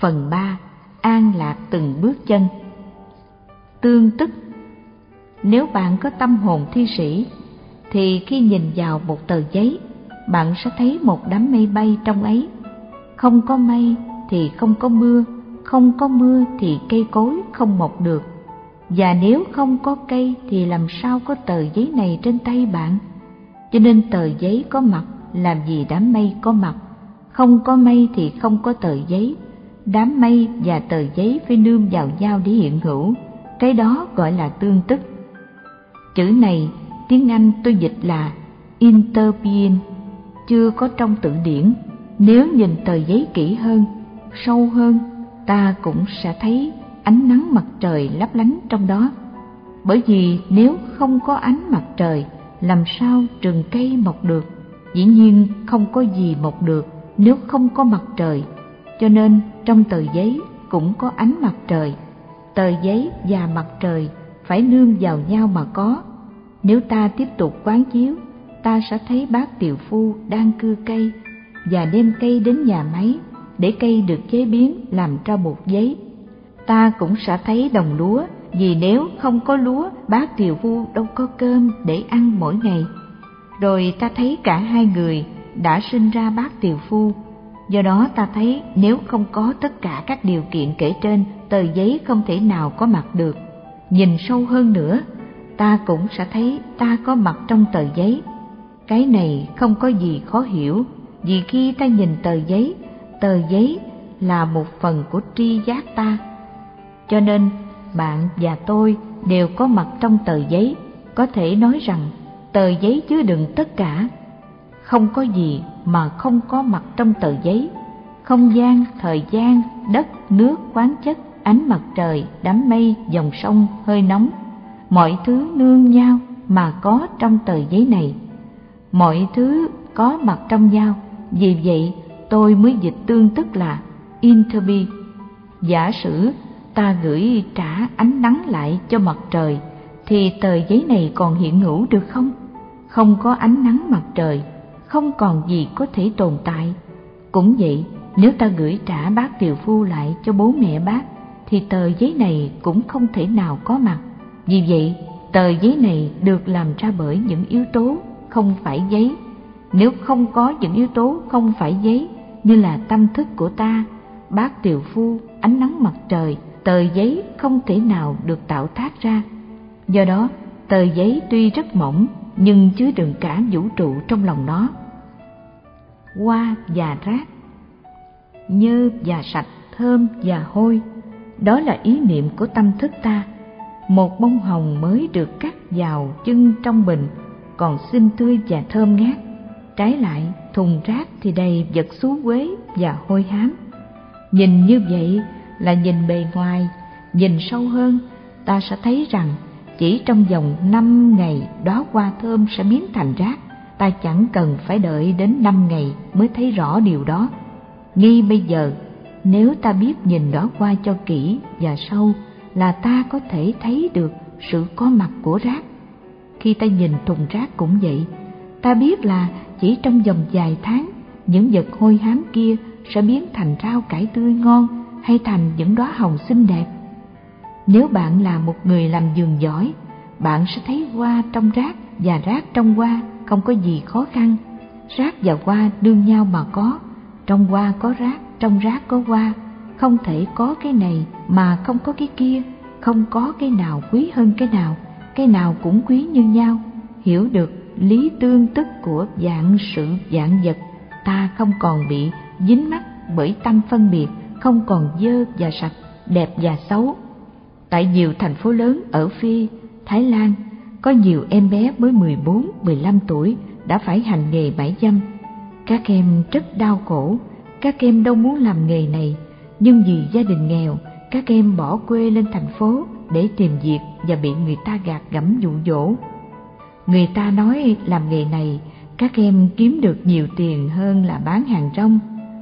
Phần 3. An lạc từng bước chân. Tương tức. Nếu bạn có tâm hồn thi sĩ, thì khi nhìn vào một tờ giấy, bạn sẽ thấy một đám mây bay trong ấy. Không có mây thì không có mưa, không có mưa thì cây cối không mọc được. Và nếu không có cây thì làm sao có tờ giấy này trên tay bạn? Cho nên tờ giấy có mặt làm gì đám mây có mặt. Không có mây thì không có tờ giấy. Đám mây và tờ giấy phải nương vào nhau để hiện hữu. Cái đó gọi là tương tức. Chữ này tiếng Anh tôi dịch là interbeing, chưa có trong từ điển. Nếu nhìn tờ giấy kỹ hơn, sâu hơn, ta cũng sẽ thấy ánh nắng mặt trời lấp lánh trong đó. Bởi vì nếu không có ánh mặt trời, làm sao rừng cây mọc được? Dĩ nhiên không có gì mọc được nếu không có mặt trời. Cho nên trong tờ giấy cũng có ánh mặt trời. Tờ giấy và mặt trời phải nương vào nhau mà có. Nếu ta tiếp tục quán chiếu, ta sẽ thấy bác tiều phu đang cưa cây và đem cây đến nhà máy để cây được chế biến làm ra bột giấy. Ta cũng sẽ thấy đồng lúa, vì nếu không có lúa, bác tiều phu đâu có cơm để ăn mỗi ngày. Rồi ta thấy cả hai người đã sinh ra bác tiều phu. Do đó ta thấy nếu không có tất cả các điều kiện kể trên, tờ giấy không thể nào có mặt được. Nhìn sâu hơn nữa, ta cũng sẽ thấy ta có mặt trong tờ giấy. Cái này không có gì khó hiểu, vì khi ta nhìn tờ giấy là một phần của tri giác ta. Cho nên bạn và tôi đều có mặt trong tờ giấy. Có thể nói rằng tờ giấy chứa đựng tất cả. Không có gì mà không có mặt trong tờ giấy. Không gian, thời gian, đất, nước, khoáng chất, ánh mặt trời, đám mây, dòng sông, hơi nóng, mọi thứ nương nhau mà có trong tờ giấy này. Mọi thứ có mặt trong nhau. Vì vậy tôi mới dịch tương tức là interbe. Giả sử ta gửi trả ánh nắng lại cho mặt trời, thì tờ giấy này còn hiện hữu được không? Không có ánh nắng mặt trời, không còn gì có thể tồn tại. Cũng vậy, nếu ta gửi trả bác tiều phu lại cho bố mẹ bác, thì tờ giấy này cũng không thể nào có mặt. Vì vậy, tờ giấy này được làm ra bởi những yếu tố không phải giấy. Nếu không có những yếu tố không phải giấy, như là tâm thức của ta, bác tiều phu, ánh nắng mặt trời, tờ giấy không thể nào được tạo tác ra. Do đó, tờ giấy tuy rất mỏng, nhưng chứa đựng cả vũ trụ trong lòng nó. Hoa và rác, nhơ và sạch, thơm và hôi, đó là ý niệm của tâm thức ta. Một bông hồng mới được cắt vào chân trong bình, còn xinh tươi và thơm ngát. Trái lại, thùng rác thì đầy vật xú uế và hôi hám. Nhìn như vậy là nhìn bề ngoài. Nhìn sâu hơn, ta sẽ thấy rằng chỉ trong vòng 5 ngày đóa hoa thơm sẽ biến thành rác. Ta chẳng cần phải đợi đến 5 ngày mới thấy rõ điều đó. Ngay bây giờ, nếu ta biết nhìn đóa hoa cho kỹ và sâu, là ta có thể thấy được sự có mặt của rác. Khi ta nhìn thùng rác cũng vậy, ta biết là chỉ trong vòng vài tháng, những vật hôi hám kia sẽ biến thành rau cải tươi ngon, hay thành những đóa hồng xinh đẹp. Nếu bạn là một người làm vườn giỏi, bạn sẽ thấy hoa trong rác và rác trong hoa không có gì khó khăn. Rác và hoa đương nhau mà có. Trong hoa có rác, trong rác có hoa. Không thể có cái này mà không có cái kia. Không có cái nào quý hơn cái nào cũng quý như nhau. Hiểu được lý tương tức của vạn sự vạn vật, ta không còn bị dính mắc bởi tâm phân biệt, không còn dơ và sạch, đẹp và xấu. Tại nhiều thành phố lớn ở Phi, Thái Lan, có nhiều em bé mới 14, 15 tuổi đã phải hành nghề mại dâm. Các em rất đau khổ, các em đâu muốn làm nghề này, nhưng vì gia đình nghèo, các em bỏ quê lên thành phố để tìm việc và bị người ta gạt gẫm dụ dỗ. Người ta nói làm nghề này, các em kiếm được nhiều tiền hơn là bán hàng rong.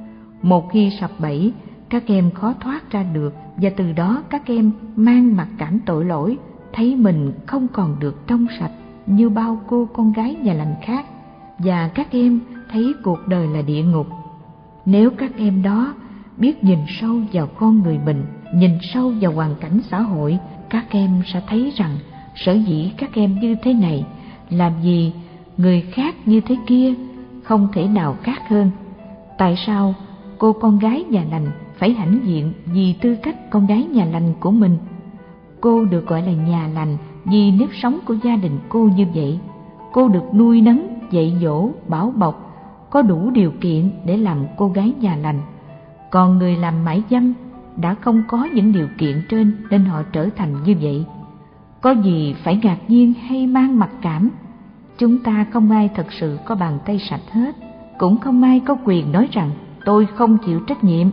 Một khi sập bẫy, các em khó thoát ra được, và từ đó các em mang mặc cảm tội lỗi, thấy mình không còn được trong sạch như bao cô con gái nhà lành khác, và các em thấy cuộc đời là địa ngục. Nếu các em đó biết nhìn sâu vào con người mình, nhìn sâu vào hoàn cảnh xã hội, các em sẽ thấy rằng sở dĩ các em như thế này, làm gì người khác như thế kia, không thể nào khác hơn. Tại sao cô con gái nhà lành phải hãnh diện vì tư cách con gái nhà lành của mình? Cô được gọi là nhà lành vì nếp sống của gia đình cô như vậy. Cô được nuôi nấng, dạy dỗ, bảo bọc, có đủ điều kiện để làm cô gái nhà lành. Còn người làm mại dâm đã không có những điều kiện trên nên họ trở thành như vậy. Có gì phải ngạc nhiên hay mang mặc cảm? Chúng ta không ai thật sự có bàn tay sạch hết, cũng không ai có quyền nói rằng tôi không chịu trách nhiệm.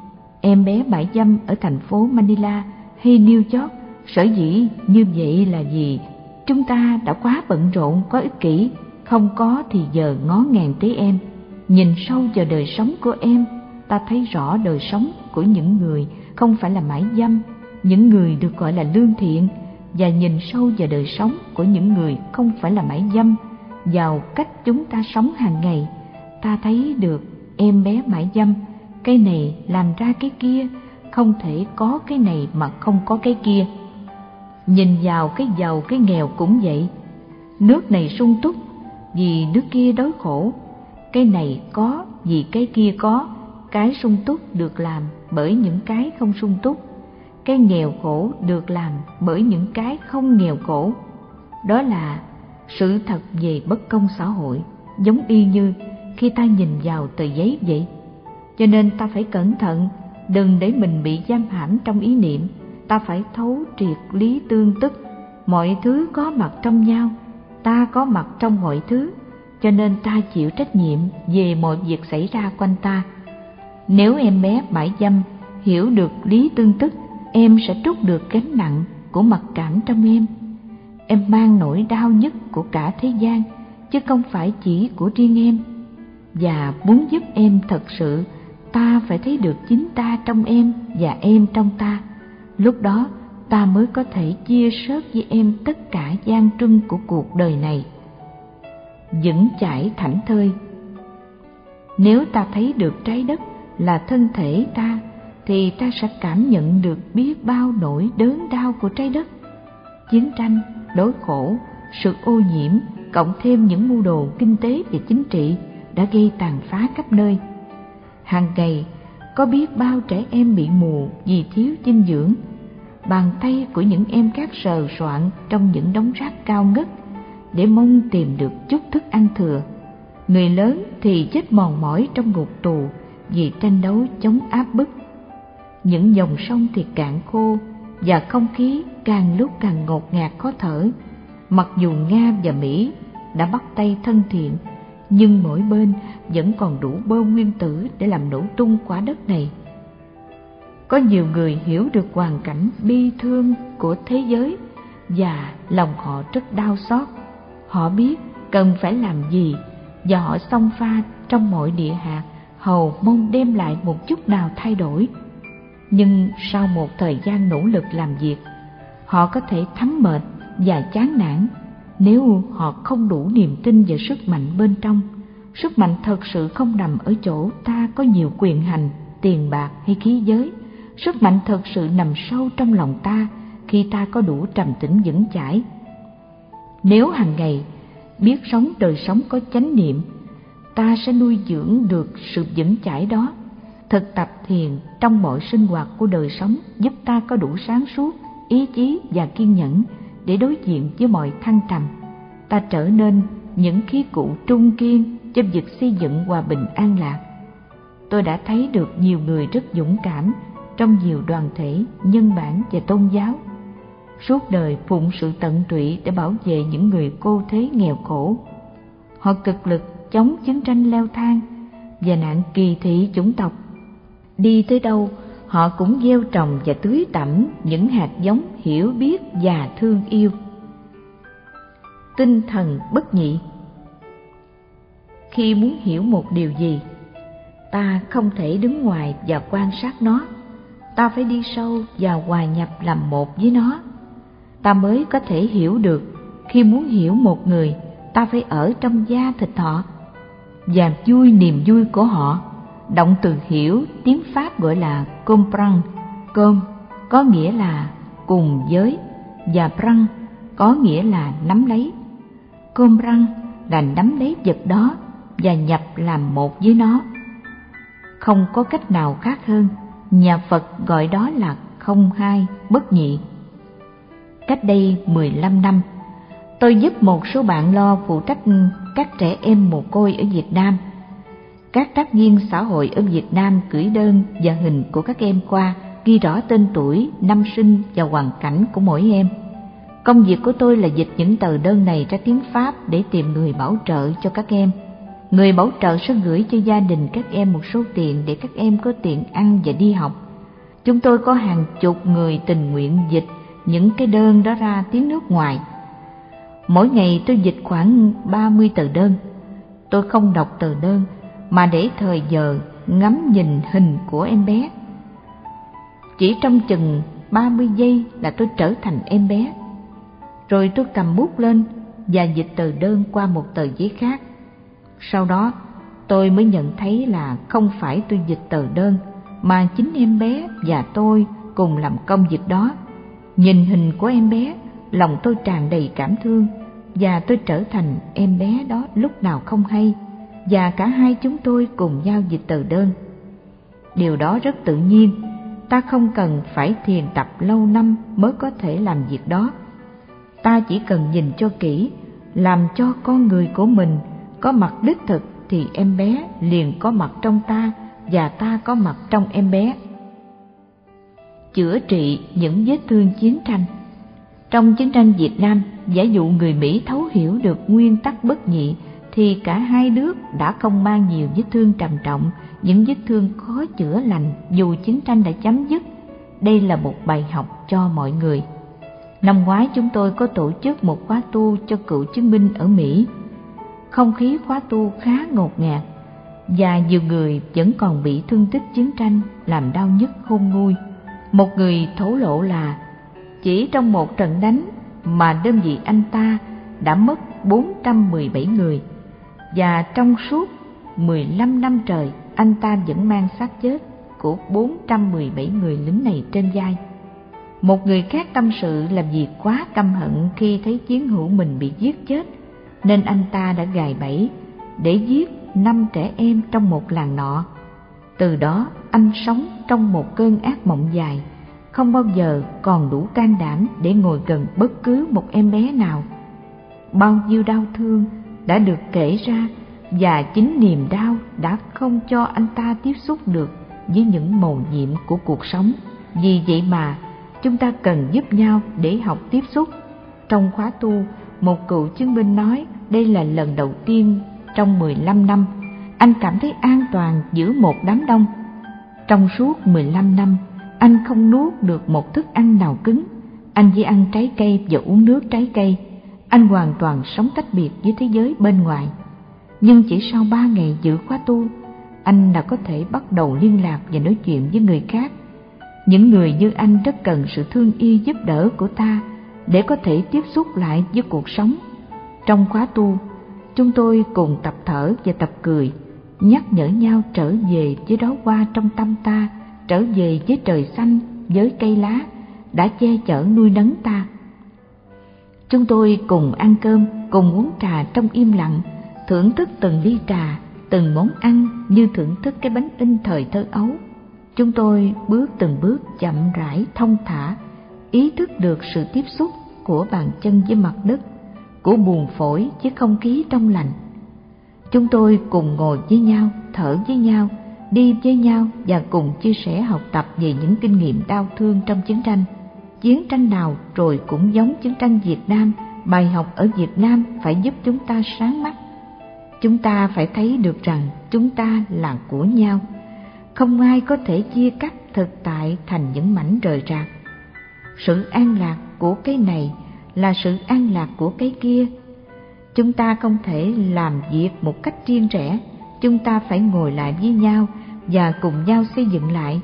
Em bé mại dâm ở thành phố Manila hay New York, sở dĩ như vậy là vì chúng ta đã quá bận rộn, quá ích kỷ, không có thì giờ ngó ngàng tới em. Nhìn sâu vào đời sống của em, ta thấy rõ đời sống của những người không phải là mại dâm, những người được gọi là lương thiện, và nhìn sâu vào đời sống của những người không phải là mại dâm, vào cách chúng ta sống hàng ngày, ta thấy được em bé mại dâm, cái này làm ra cái kia, không thể có cái này mà không có cái kia. Nhìn vào cái giàu cái nghèo cũng vậy, nước này sung túc vì nước kia đói khổ, cái này có vì cái kia có, cái sung túc được làm bởi những cái không sung túc, cái nghèo khổ được làm bởi những cái không nghèo khổ. Đó là sự thật về bất công xã hội, giống y như khi ta nhìn vào tờ giấy vậy. Cho nên ta phải cẩn thận, đừng để mình bị giam hãm trong ý niệm. Ta phải thấu triệt lý tương tức, mọi thứ có mặt trong nhau, ta có mặt trong mọi thứ, cho nên ta chịu trách nhiệm về mọi việc xảy ra quanh ta. Nếu em bé mại dâm hiểu được lý tương tức, em sẽ trút được gánh nặng của mặc cảm trong em. Em mang nỗi đau nhất của cả thế gian, chứ không phải chỉ của riêng em. Và muốn giúp em thật sự, ta phải thấy được chính ta trong em và em trong ta. Lúc đó ta mới có thể chia sớt với em tất cả gian truân của cuộc đời này. Vững chãi thảnh thơi. Nếu ta thấy được trái đất là thân thể ta, thì ta sẽ cảm nhận được biết bao nỗi đớn đau của trái đất. Chiến tranh, đói khổ, sự ô nhiễm, cộng thêm những mưu đồ kinh tế và chính trị đã gây tàn phá khắp nơi. Hàng ngày có biết bao trẻ em bị mù vì thiếu dinh dưỡng. Bàn tay của những em khác sờ soạn trong những đống rác cao ngất để mong tìm được chút thức ăn thừa. Người lớn thì chết mòn mỏi trong ngục tù vì tranh đấu chống áp bức. Những dòng sông thì cạn khô và không khí càng lúc càng ngột ngạt khó thở. Mặc dù Nga và Mỹ đã bắt tay thân thiện, nhưng mỗi bên vẫn còn đủ bom nguyên tử để làm nổ tung quả đất này. Có nhiều người hiểu được hoàn cảnh bi thương của thế giới và lòng họ rất đau xót. Họ biết cần phải làm gì và họ xông pha trong mọi địa hạt hầu mong đem lại một chút nào thay đổi. Nhưng sau một thời gian nỗ lực làm việc, họ có thể thấm mệt và chán nản nếu họ không đủ niềm tin vào sức mạnh bên trong. Sức mạnh thật sự không nằm ở chỗ ta có nhiều quyền hành, tiền bạc hay khí giới. Sức mạnh thật sự nằm sâu trong lòng ta khi ta có đủ trầm tĩnh vững chãi. Nếu hàng ngày biết sống đời sống có chánh niệm, ta sẽ nuôi dưỡng được sự vững chãi đó. Thực tập thiền trong mọi sinh hoạt của đời sống giúp ta có đủ sáng suốt, ý chí và kiên nhẫn để đối diện với mọi thăng trầm. Ta trở nên những khí cụ trung kiên cho việc xây dựng hòa bình an lạc. Tôi đã thấy được nhiều người rất dũng cảm trong nhiều đoàn thể, nhân bản và tôn giáo. Suốt đời phụng sự tận tụy để bảo vệ những người cô thế nghèo khổ. Họ cực lực chống chiến tranh leo thang và nạn kỳ thị chủng tộc. Đi tới đâu, họ cũng gieo trồng và tưới tẩm những hạt giống hiểu biết và thương yêu. Tinh thần bất nhị. Khi muốn hiểu một điều gì, ta không thể đứng ngoài và quan sát nó. Ta phải đi sâu và hòa nhập làm một với nó. Ta mới có thể hiểu được. Khi muốn hiểu một người, ta phải ở trong da thịt họ và vui niềm vui của họ. Động từ hiểu tiếng Pháp gọi là comprendre, com có nghĩa là cùng với và prendre có nghĩa là nắm lấy. Comprendre là nắm lấy vật đó và nhập làm một với nó. Không có cách nào khác hơn, nhà Phật gọi đó là không hai bất nhị. Cách đây 15 năm, tôi giúp một số bạn lo phụ trách các trẻ em mồ côi ở Việt Nam. Các tác viên xã hội ở Việt Nam gửi đơn và hình của các em qua, ghi rõ tên tuổi, năm sinh và hoàn cảnh của mỗi em. Công việc của tôi là dịch những tờ đơn này ra tiếng Pháp để tìm người bảo trợ cho các em. Người bảo trợ sẽ gửi cho gia đình các em một số tiền để các em có tiền ăn và đi học. Chúng tôi có hàng chục người tình nguyện dịch những cái đơn đó ra tiếng nước ngoài. Mỗi ngày tôi dịch khoảng 30 tờ đơn. Tôi không đọc tờ đơn mà để thời giờ ngắm nhìn hình của em bé. Chỉ trong chừng 30 giây là tôi trở thành em bé. Rồi tôi cầm bút lên và dịch tờ đơn qua một tờ giấy khác. Sau đó tôi mới nhận thấy là không phải tôi dịch tờ đơn, mà chính em bé và tôi cùng làm công việc đó. Nhìn hình của em bé, lòng tôi tràn đầy cảm thương, và tôi trở thành em bé đó lúc nào không hay, và cả hai chúng tôi cùng nhau dịch tờ đơn. Điều đó rất tự nhiên, ta không cần phải thiền tập lâu năm mới có thể làm việc đó. Ta chỉ cần nhìn cho kỹ, làm cho con người của mình có mặt đích thực, thì em bé liền có mặt trong ta và ta có mặt trong em bé. Chữa trị những vết thương chiến tranh. Trong chiến tranh Việt Nam, giả dụ người Mỹ thấu hiểu được nguyên tắc bất nhị thì cả hai nước đã không mang nhiều vết thương trầm trọng, những vết thương khó chữa lành dù chiến tranh đã chấm dứt. Đây là một bài học cho mọi người. Năm ngoái chúng tôi có tổ chức một khóa tu cho cựu chiến binh ở Mỹ. Không khí khóa tu khá ngột ngạt và nhiều người vẫn còn bị thương tích chiến tranh làm đau nhức khôn nguôi. Một người thổ lộ là chỉ trong một trận đánh mà đơn vị anh ta đã mất 417 người, và trong suốt 15 năm trời anh ta vẫn mang xác chết của 417 người lính này trên vai. Một người khác tâm sự là vì quá căm hận khi thấy chiến hữu mình bị giết chết, nên anh ta đã gài bẫy để giết 5 trẻ em trong một làng nọ. Từ đó anh sống trong một cơn ác mộng dài, không bao giờ còn đủ can đảm để ngồi gần bất cứ một em bé nào. Bao nhiêu đau thương đã được kể ra, và chính niềm đau đã không cho anh ta tiếp xúc được với những mầu nhiệm của cuộc sống. Vì vậy mà chúng ta cần giúp nhau để học tiếp xúc. Trong khóa tu, một cựu chiến binh nói đây là lần đầu tiên trong 15 năm anh cảm thấy an toàn giữa một đám đông. Trong suốt 15 năm, anh không nuốt được một thức ăn nào cứng. Anh chỉ ăn trái cây và uống nước trái cây. Anh hoàn toàn sống tách biệt với thế giới bên ngoài. Nhưng chỉ sau 3 ngày giữ khóa tu, anh đã có thể bắt đầu liên lạc và nói chuyện với người khác. Những người như anh rất cần sự thương yêu giúp đỡ của ta để có thể tiếp xúc lại với cuộc sống. Trong khóa tu, chúng tôi cùng tập thở và tập cười, nhắc nhở nhau trở về với đóa hoa trong tâm ta, trở về với trời xanh, với cây lá đã che chở nuôi nấng ta. Chúng tôi cùng ăn cơm, cùng uống trà trong im lặng, thưởng thức từng ly trà, từng món ăn như thưởng thức cái bánh in thời thơ ấu. Chúng tôi bước từng bước chậm rãi thông thả, ý thức được sự tiếp xúc của bàn chân với mặt đất, của buồng phổi với không khí trong lành. Chúng tôi cùng ngồi với nhau, thở với nhau, đi với nhau và cùng chia sẻ học tập về những kinh nghiệm đau thương trong chiến tranh. Chiến tranh nào rồi cũng giống chiến tranh Việt Nam, bài học ở Việt Nam phải giúp chúng ta sáng mắt. Chúng ta phải thấy được rằng chúng ta là của nhau. Không ai có thể chia cắt thực tại thành những mảnh rời rạc. Sự an lạc của cái này là sự an lạc của cái kia. Chúng ta không thể làm việc một cách riêng rẽ. Chúng ta phải ngồi lại với nhau và cùng nhau xây dựng lại.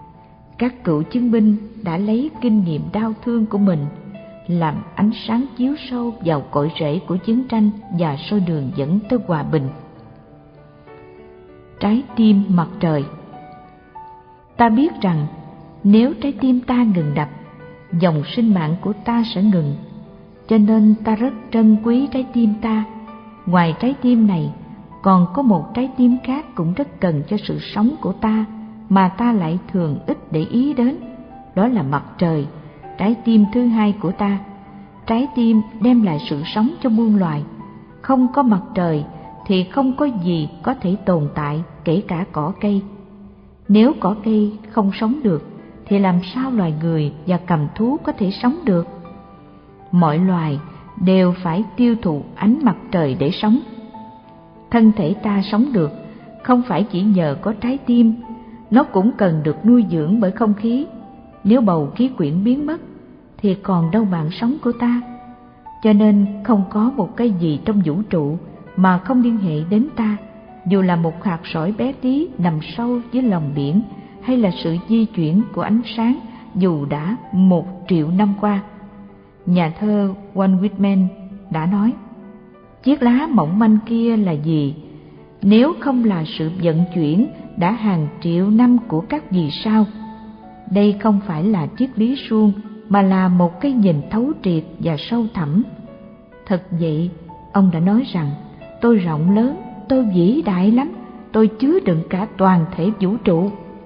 Các cựu chiến binh đã lấy kinh nghiệm đau thương của mình làm ánh sáng chiếu sâu vào cội rễ của chiến tranh và soi đường dẫn tới hòa bình. trái tim mặt trời. Ta biết rằng nếu trái tim ta ngừng đập, dòng sinh mạng của ta sẽ ngừng. Cho nên ta rất trân quý trái tim ta. Ngoài trái tim này, còn có một trái tim khác cũng rất cần cho sự sống của ta, mà ta lại thường ít để ý đến. Đó là mặt trời, trái tim thứ hai của ta. Trái tim đem lại sự sống cho muôn loài. Không có mặt trời thì không có gì có thể tồn tại, kể cả cỏ cây. Nếu cỏ cây không sống được, thì làm sao loài người và cầm thú có thể sống được? Mọi loài đều phải tiêu thụ ánh mặt trời để sống. Thân thể ta sống được không phải chỉ nhờ có trái tim, nó cũng cần được nuôi dưỡng bởi không khí. Nếu bầu khí quyển biến mất thì còn đâu mạng sống của ta. Cho nên không có một cái gì trong vũ trụ mà không liên hệ đến ta, dù là một hạt sỏi bé tí nằm sâu dưới lòng biển, hay là sự di chuyển của ánh sáng dù đã 1 triệu năm qua. Nhà thơ Walt Whitman đã nói, chiếc lá mỏng manh kia là gì nếu không là sự vận chuyển đã hàng triệu năm của các vì sao? Đây không phải là triết lý suông, mà là một cái nhìn thấu triệt và sâu thẳm. Thật vậy, ông đã nói rằng, tôi rộng lớn, tôi vĩ đại lắm, tôi chứa đựng cả toàn thể vũ trụ.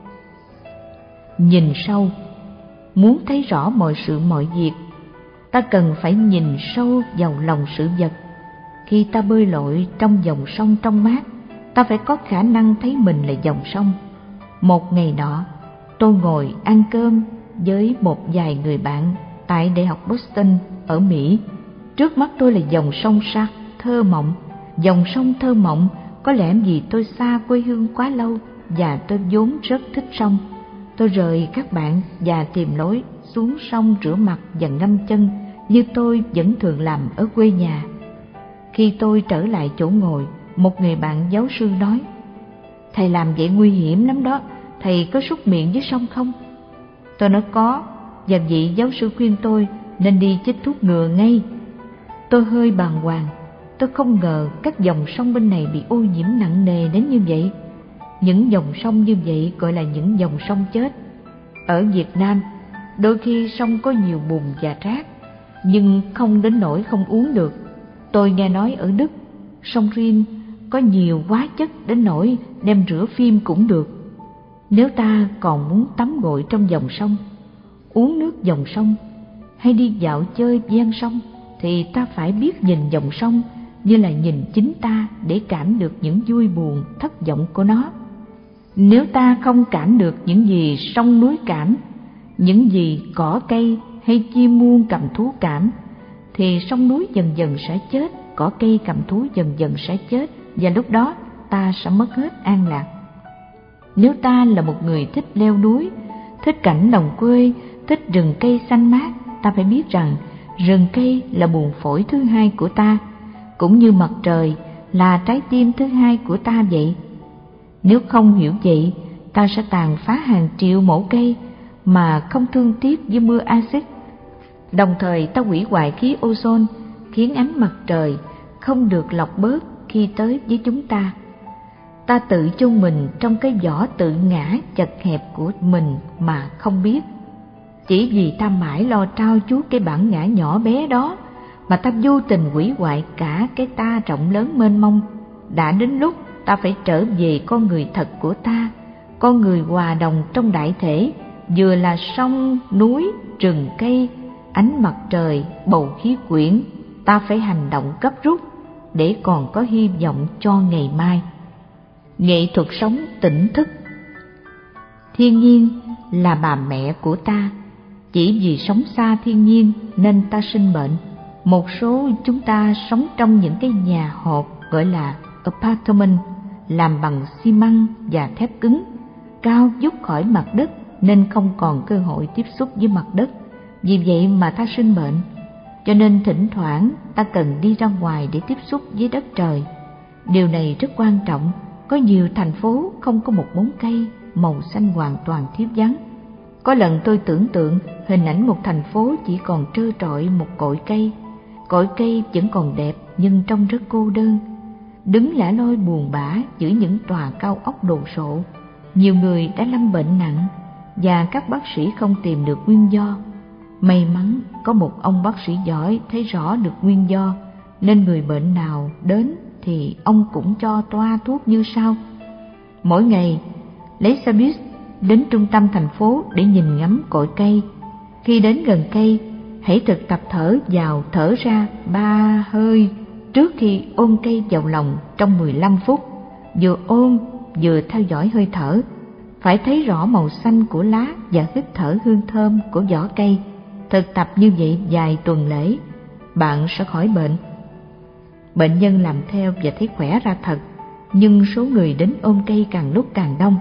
Nhìn sâu, muốn thấy rõ mọi sự mọi việc, ta cần phải nhìn sâu vào lòng sự vật. Khi ta bơi lội trong dòng sông trong mát, ta phải có khả năng thấy mình là dòng sông. Một ngày nọ, tôi ngồi ăn cơm với một vài người bạn tại Đại học Boston ở Mỹ. Trước mắt tôi là dòng sông Sark thơ mộng. Dòng sông thơ mộng có lẽ vì tôi xa quê hương quá lâu và tôi vốn rất thích sông. Tôi rời các bạn và tìm lối xuống sông rửa mặt và ngâm chân như tôi vẫn thường làm ở quê nhà. Khi tôi trở lại chỗ ngồi, một người bạn giáo sư nói, thầy làm vậy nguy hiểm lắm đó, thầy có súc miệng với sông không? Tôi nói có, và vị giáo sư khuyên tôi nên đi chích thuốc ngừa ngay. Tôi hơi bàng hoàng, tôi không ngờ các dòng sông bên này bị ô nhiễm nặng nề đến như vậy. Những dòng sông như vậy gọi là những dòng sông chết. Ở Việt Nam, đôi khi sông có nhiều bùn và rác, nhưng không đến nỗi không uống được. Tôi nghe nói ở Đức, sông Rin có nhiều hóa chất đến nỗi đem rửa phim cũng được. Nếu ta còn muốn tắm gội trong dòng sông, uống nước dòng sông hay đi dạo chơi ven sông, thì ta phải biết nhìn dòng sông như là nhìn chính ta để cảm được những vui buồn, thất vọng của nó. Nếu ta không cảm được những gì sông núi cảm, những gì cỏ cây hay chim muông cầm thú cảm, thì sông núi dần dần sẽ chết, cỏ cây cầm thú dần dần sẽ chết, và lúc đó ta sẽ mất hết an lạc. Nếu ta là một người thích leo núi, thích cảnh đồng quê, thích rừng cây xanh mát, ta phải biết rằng rừng cây là buồng phổi thứ hai của ta, cũng như mặt trời là trái tim thứ hai của ta vậy. Nếu không hiểu vậy, ta sẽ tàn phá hàng triệu mẫu cây mà không thương tiếc với mưa axit. Đồng thời ta hủy hoại khí ozone, khiến ánh mặt trời không được lọc bớt khi tới với chúng ta. Ta tự chôn mình trong cái vỏ tự ngã chật hẹp của mình mà không biết. Chỉ vì ta mãi lo trao chuốt cái bản ngã nhỏ bé đó mà ta vô tình hủy hoại cả cái ta rộng lớn mênh mông. Đã đến lúc ta phải trở về con người thật của ta, con người hòa đồng trong đại thể, vừa là sông, núi, rừng cây, ánh mặt trời, bầu khí quyển. Ta phải hành động gấp rút để còn có hy vọng cho ngày mai. Nghệ thuật sống tỉnh thức. Thiên nhiên là bà mẹ của ta. Chỉ vì sống xa thiên nhiên nên ta sinh bệnh. Một số chúng ta sống trong những cái nhà hộp gọi là apartment, làm bằng xi măng và thép cứng, cao vút khỏi mặt đất nên không còn cơ hội tiếp xúc với mặt đất. Vì vậy mà ta sinh bệnh. Cho nên thỉnh thoảng ta cần đi ra ngoài để tiếp xúc với đất trời. Điều này rất quan trọng. Có nhiều thành phố không có một bóng cây, màu xanh hoàn toàn thiếu vắng. Có lần tôi tưởng tượng hình ảnh một thành phố chỉ còn trơ trọi một cội cây. Cội cây vẫn còn đẹp nhưng trông rất cô đơn. đứng lẻ loi buồn bã giữa những tòa cao ốc đồ sộ. Nhiều người đã lâm bệnh nặng và các bác sĩ không tìm được nguyên do. May mắn có một ông bác sĩ giỏi thấy rõ được nguyên do, nên người bệnh nào đến thì ông cũng cho toa thuốc như sau. Mỗi ngày lấy xe buýt đến trung tâm thành phố để nhìn ngắm cội cây. Khi đến gần cây, hãy thực tập thở vào thở ra 3 hơi trước khi ôm cây vào lòng trong 15 phút. Vừa ôm vừa theo dõi hơi thở, phải thấy rõ màu xanh của lá và hít thở hương thơm của vỏ cây. Thực tập như vậy vài tuần lễ, bạn sẽ khỏi bệnh. Bệnh nhân làm theo và thấy khỏe ra thật, nhưng số người đến ôm cây càng lúc càng đông.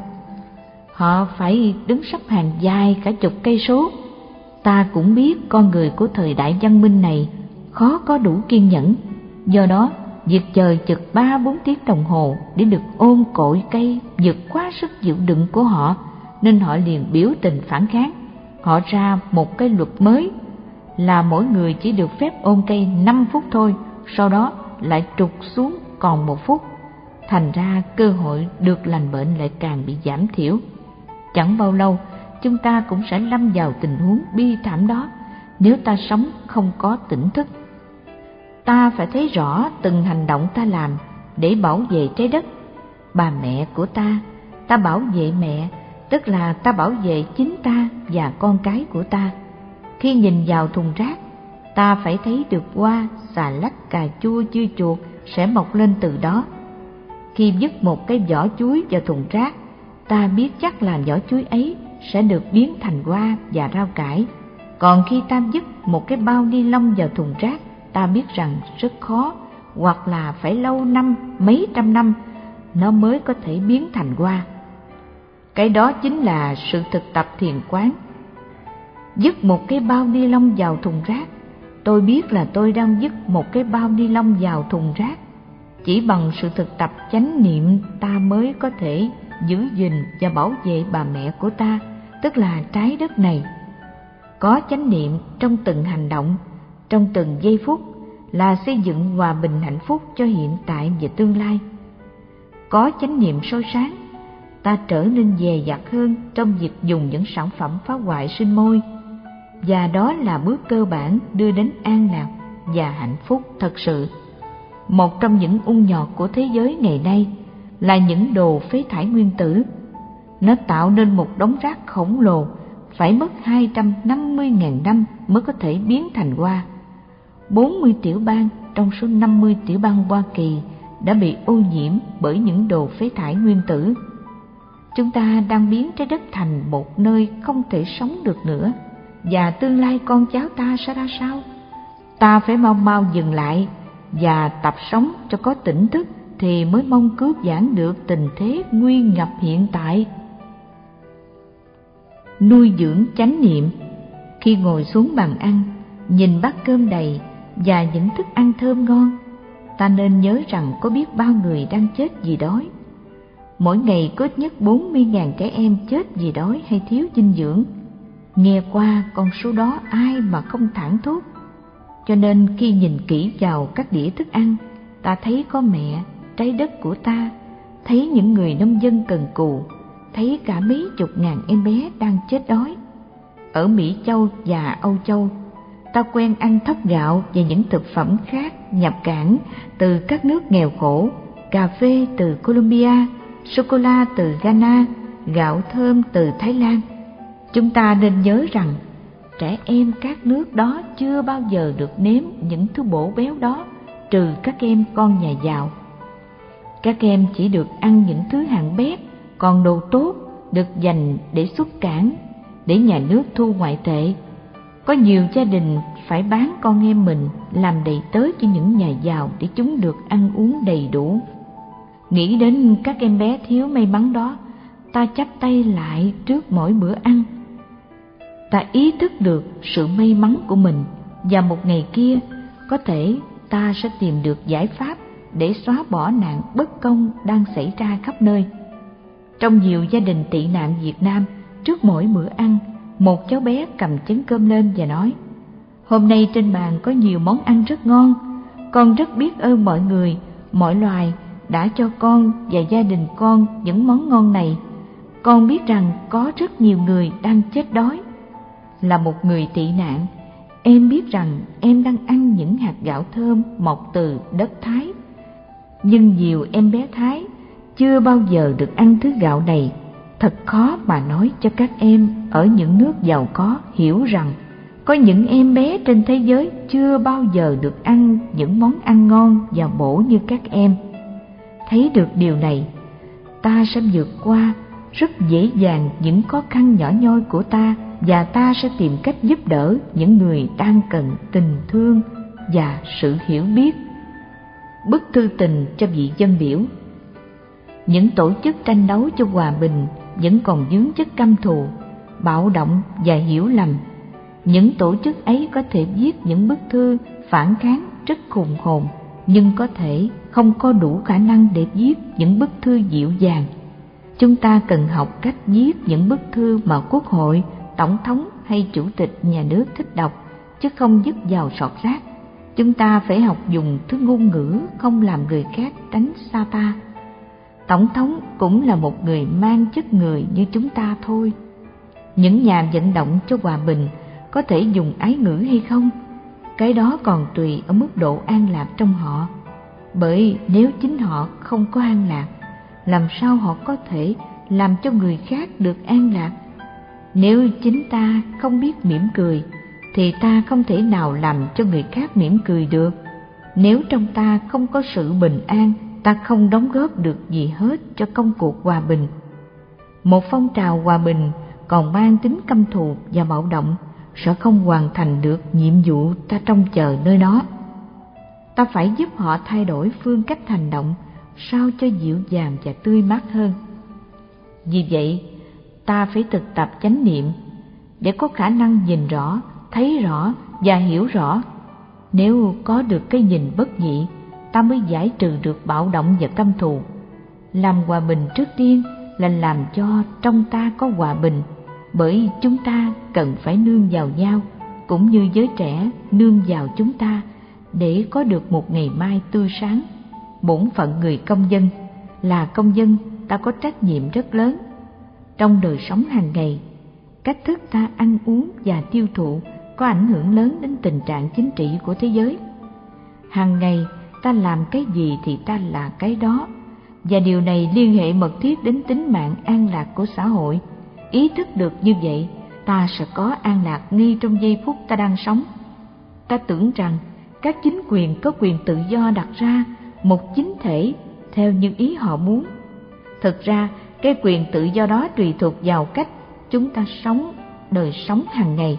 Họ phải đứng sắp hàng dài cả chục cây số. Ta cũng biết con người của thời đại văn minh này khó có đủ kiên nhẫn, do đó việc chờ chực 3-4 tiếng đồng hồ để được ôm cội cây vượt quá sức chịu đựng của họ, nên họ liền biểu tình phản kháng. Họ ra một cái luật mới là mỗi người chỉ được phép ôm cây 5 phút thôi, sau đó lại trục xuống còn 1 phút. Thành ra cơ hội được lành bệnh lại càng bị giảm thiểu. Chẳng bao lâu chúng ta cũng sẽ lâm vào tình huống bi thảm đó nếu ta sống không có tỉnh thức. Ta phải thấy rõ từng hành động ta làm để bảo vệ trái đất. Bà mẹ của ta bảo vệ mẹ, tức là ta bảo vệ chính ta và con cái của ta. Khi nhìn vào thùng rác, ta phải thấy được hoa, xà lách, cà chua, dưa chuột sẽ mọc lên từ đó. Khi vứt một cái vỏ chuối vào thùng rác, ta biết chắc là vỏ chuối ấy sẽ được biến thành hoa và rau cải. Còn khi ta vứt một cái bao ni lông vào thùng rác, ta biết rằng rất khó, hoặc là phải lâu năm, mấy trăm năm, nó mới có thể biến thành hoa. Cái đó chính là sự thực tập thiền quán. Vứt một cái bao ni lông vào thùng rác, tôi biết là tôi đang vứt một cái bao ni lông vào thùng rác. Chỉ bằng sự thực tập chánh niệm, ta mới có thể giữ gìn và bảo vệ bà mẹ của ta, tức là trái đất này. Có chánh niệm trong từng hành động, trong từng giây phút là xây dựng hòa bình hạnh phúc cho hiện tại và tương lai. Có chánh niệm soi sáng, ta trở nên dè dặt hơn trong việc dùng những sản phẩm phá hoại sinh môi, và đó là bước cơ bản đưa đến an lạc và hạnh phúc thật sự. Một trong những ung nhọt của thế giới ngày nay là những đồ phế thải nguyên tử. Nó tạo nên một đống rác khổng lồ, phải mất 250.000 năm mới có thể biến thành hoa. 40 tiểu bang trong số 50 tiểu bang Hoa Kỳ đã bị ô nhiễm bởi những đồ phế thải nguyên tử. Chúng ta đang biến trái đất thành một nơi không thể sống được nữa, và tương lai con cháu ta sẽ ra sao? Ta phải mau mau dừng lại và tập sống cho có tỉnh thức, thì mới mong cứu vãn được tình thế nguy ngập hiện tại. Nuôi dưỡng chánh niệm. Khi ngồi xuống bàn ăn, nhìn bát cơm đầy và những thức ăn thơm ngon, ta nên nhớ rằng có biết bao người đang chết vì đói. Mỗi ngày có ít nhất 40.000 trẻ em chết vì đói hay thiếu dinh dưỡng. Nghe qua con số đó ai mà không thảng thốt. Cho nên khi nhìn kỹ vào các đĩa thức ăn, ta thấy có mẹ, trái đất của ta, thấy những người nông dân cần cù, thấy cả mấy chục ngàn em bé đang chết đói. Ở Mỹ Châu và Âu Châu, ta quen ăn thóc gạo và những thực phẩm khác nhập cảng từ các nước nghèo khổ, cà phê từ Colombia, sô-cô-la từ Ghana, gạo thơm từ Thái Lan. Chúng ta nên nhớ rằng trẻ em các nước đó chưa bao giờ được nếm những thứ bổ béo đó, trừ các em con nhà giàu. Các em chỉ được ăn những thứ hạng bét, còn đồ tốt được dành để xuất cảng, để nhà nước thu ngoại tệ. Có nhiều gia đình phải bán con em mình làm đầy tớ cho những nhà giàu để chúng được ăn uống đầy đủ. Nghĩ đến các em bé thiếu may mắn đó, ta chắp tay lại trước mỗi bữa ăn. Ta ý thức được sự may mắn của mình, và một ngày kia có thể ta sẽ tìm được giải pháp để xóa bỏ nạn bất công đang xảy ra khắp nơi. Trong nhiều gia đình tị nạn Việt Nam, trước mỗi bữa ăn, một cháu bé cầm chén cơm lên và nói: "Hôm nay trên bàn có nhiều món ăn rất ngon, con rất biết ơn mọi người, mọi loài đã cho con và gia đình con những món ngon này. Con biết rằng có rất nhiều người đang chết đói. Là một người tị nạn, em biết rằng em đang ăn những hạt gạo thơm mọc từ đất Thái. Nhưng nhiều em bé Thái chưa bao giờ được ăn thứ gạo này. Thật khó mà nói cho các em ở những nước giàu có hiểu rằng có những em bé trên thế giới chưa bao giờ được ăn những món ăn ngon và bổ như các em. Thấy được điều này, ta sẽ vượt qua rất dễ dàng những khó khăn nhỏ nhoi của ta, và ta sẽ tìm cách giúp đỡ những người đang cần tình thương và sự hiểu biết. Bức thư tình cho vị dân biểu. Những tổ chức tranh đấu cho hòa bình vẫn còn vướng chất căm thù, bạo động và hiểu lầm. Những tổ chức ấy có thể viết những bức thư phản kháng rất hùng hồn, nhưng có thể không có đủ khả năng để viết những bức thư dịu dàng. Chúng ta cần học cách viết những bức thư mà Quốc hội, Tổng thống hay Chủ tịch nhà nước thích đọc, chứ không vứt vào sọt rác. Chúng ta phải học dùng thứ ngôn ngữ không làm người khác tránh xa ta. Tổng thống cũng là một người mang chất người như chúng ta thôi. Những nhà vận động cho hòa bình có thể dùng ái ngữ hay không? Cái đó còn tùy ở mức độ an lạc trong họ. Bởi nếu chính họ không có an lạc, làm sao họ có thể làm cho người khác được an lạc? Nếu chính ta không biết mỉm cười, thì ta không thể nào làm cho người khác mỉm cười được. Nếu trong ta không có sự bình an, ta không đóng góp được gì hết cho công cuộc hòa bình. Một phong trào hòa bình còn mang tính căm thù và bạo động sẽ không hoàn thành được nhiệm vụ ta trông chờ nơi đó. Ta phải giúp họ thay đổi phương cách hành động sao cho dịu dàng và tươi mát hơn. Vì vậy, ta phải thực tập chánh niệm để có khả năng nhìn rõ, thấy rõ và hiểu rõ. Nếu có được cái nhìn bất nhị, ta mới giải trừ được bạo động và căm thù. Làm hòa bình trước tiên là làm cho trong ta có hòa bình, bởi chúng ta cần phải nương vào nhau, cũng như giới trẻ nương vào chúng ta để có được một ngày mai tươi sáng. Bổn phận người công dân là công dân, ta có trách nhiệm rất lớn. Trong đời sống hàng ngày, cách thức ta ăn uống và tiêu thụ có ảnh hưởng lớn đến tình trạng chính trị của thế giới. Hàng ngày ta làm cái gì thì ta là cái đó, và điều này liên hệ mật thiết đến tính mạng an lạc của xã hội. Ý thức được như vậy, ta sẽ có an lạc ngay trong giây phút ta đang sống. Ta tưởng rằng các chính quyền có quyền tự do đặt ra một chính thể theo những ý họ muốn. Thực ra, cái quyền tự do đó tùy thuộc vào cách chúng ta sống đời sống hàng ngày.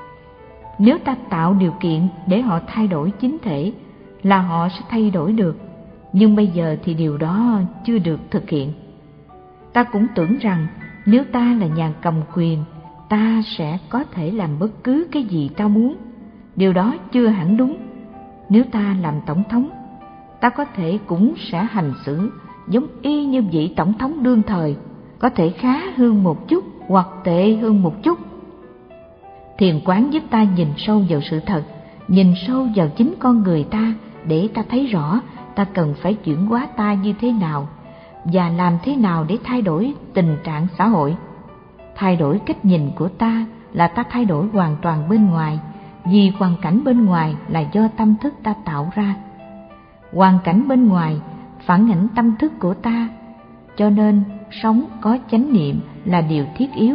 Nếu ta tạo điều kiện để họ thay đổi chính thể, là họ sẽ thay đổi được. Nhưng bây giờ thì điều đó chưa được thực hiện. Ta cũng tưởng rằng nếu ta là nhà cầm quyền, ta sẽ có thể làm bất cứ cái gì ta muốn. Điều đó chưa hẳn đúng. Nếu ta làm tổng thống, ta có thể cũng sẽ hành xử giống y như vị tổng thống đương thời, có thể khá hơn một chút hoặc tệ hơn một chút. Thiền quán giúp ta nhìn sâu vào sự thật, nhìn sâu vào chính con người ta để ta thấy rõ ta cần phải chuyển hóa ta như thế nào và làm thế nào để thay đổi tình trạng xã hội. Thay đổi cách nhìn của ta là ta thay đổi hoàn toàn bên ngoài, vì hoàn cảnh bên ngoài là do tâm thức ta tạo ra. Hoàn cảnh bên ngoài phản ảnh tâm thức của ta, cho nên sống có chánh niệm là điều thiết yếu.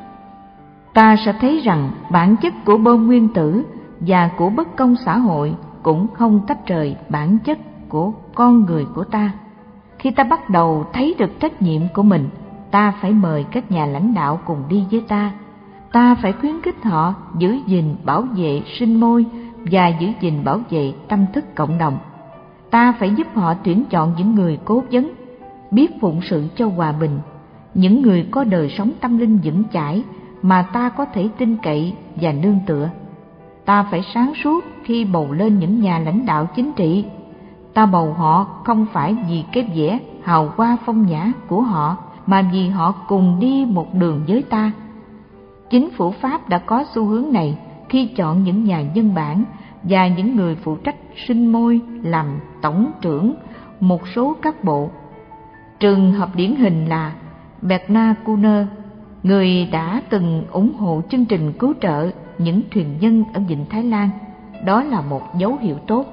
Ta sẽ thấy rằng bản chất của bom nguyên tử và của bất công xã hội cũng không tách rời bản chất của con người của ta. Khi ta bắt đầu thấy được trách nhiệm của mình, ta phải mời các nhà lãnh đạo cùng đi với ta. Ta phải khuyến khích họ giữ gìn bảo vệ sinh môi và giữ gìn bảo vệ tâm thức cộng đồng. Ta phải giúp họ tuyển chọn những người cố vấn, biết phụng sự cho hòa bình, những người có đời sống tâm linh vững chãi mà ta có thể tin cậy và nương tựa. Ta phải sáng suốt khi bầu lên những nhà lãnh đạo chính trị. Ta bầu họ không phải vì cái vẻ hào hoa phong nhã của họ, mà vì họ cùng đi một đường với ta. Chính phủ Pháp đã có xu hướng này khi chọn những nhà nhân bản và những người phụ trách sinh môi làm tổng trưởng một số các bộ. Trường hợp điển hình là Bernard Kuhner, người đã từng ủng hộ chương trình cứu trợ những thuyền nhân ở Vịnh Thái Lan. Đó là một dấu hiệu tốt.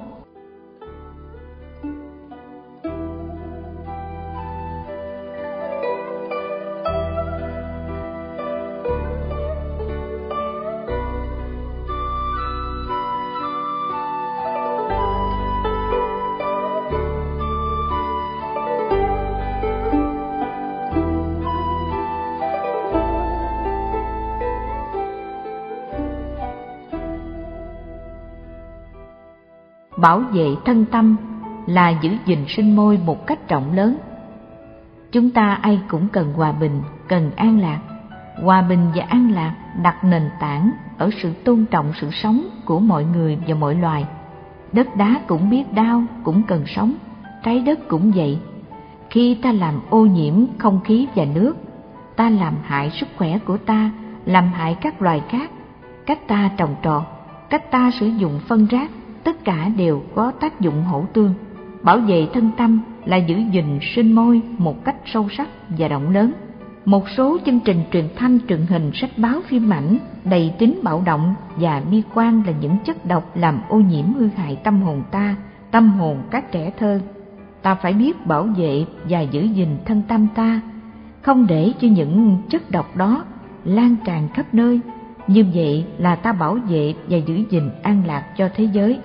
Bảo vệ thân tâm là giữ gìn sinh môi một cách rộng lớn. Chúng ta ai cũng cần hòa bình, cần an lạc. Hòa bình và an lạc đặt nền tảng ở sự tôn trọng sự sống của mọi người và mọi loài. Đất đá cũng biết đau, cũng cần sống, trái đất cũng vậy. Khi ta làm ô nhiễm không khí và nước, ta làm hại sức khỏe của ta, làm hại các loài khác. Cách ta trồng trọt, cách ta sử dụng phân rác, tất cả đều có tác dụng hỗ tương. Bảo vệ thân tâm là giữ gìn sinh môi một cách sâu sắc và rộng lớn. Một số chương trình truyền thanh, truyền hình, sách báo, phim ảnh đầy tính bạo động và bi quan là những chất độc làm ô nhiễm hư hại tâm hồn ta, tâm hồn các trẻ thơ. Ta phải biết bảo vệ và giữ gìn thân tâm ta, không để cho những chất độc đó lan tràn khắp nơi. Như vậy là ta bảo vệ và giữ gìn an lạc cho thế giới.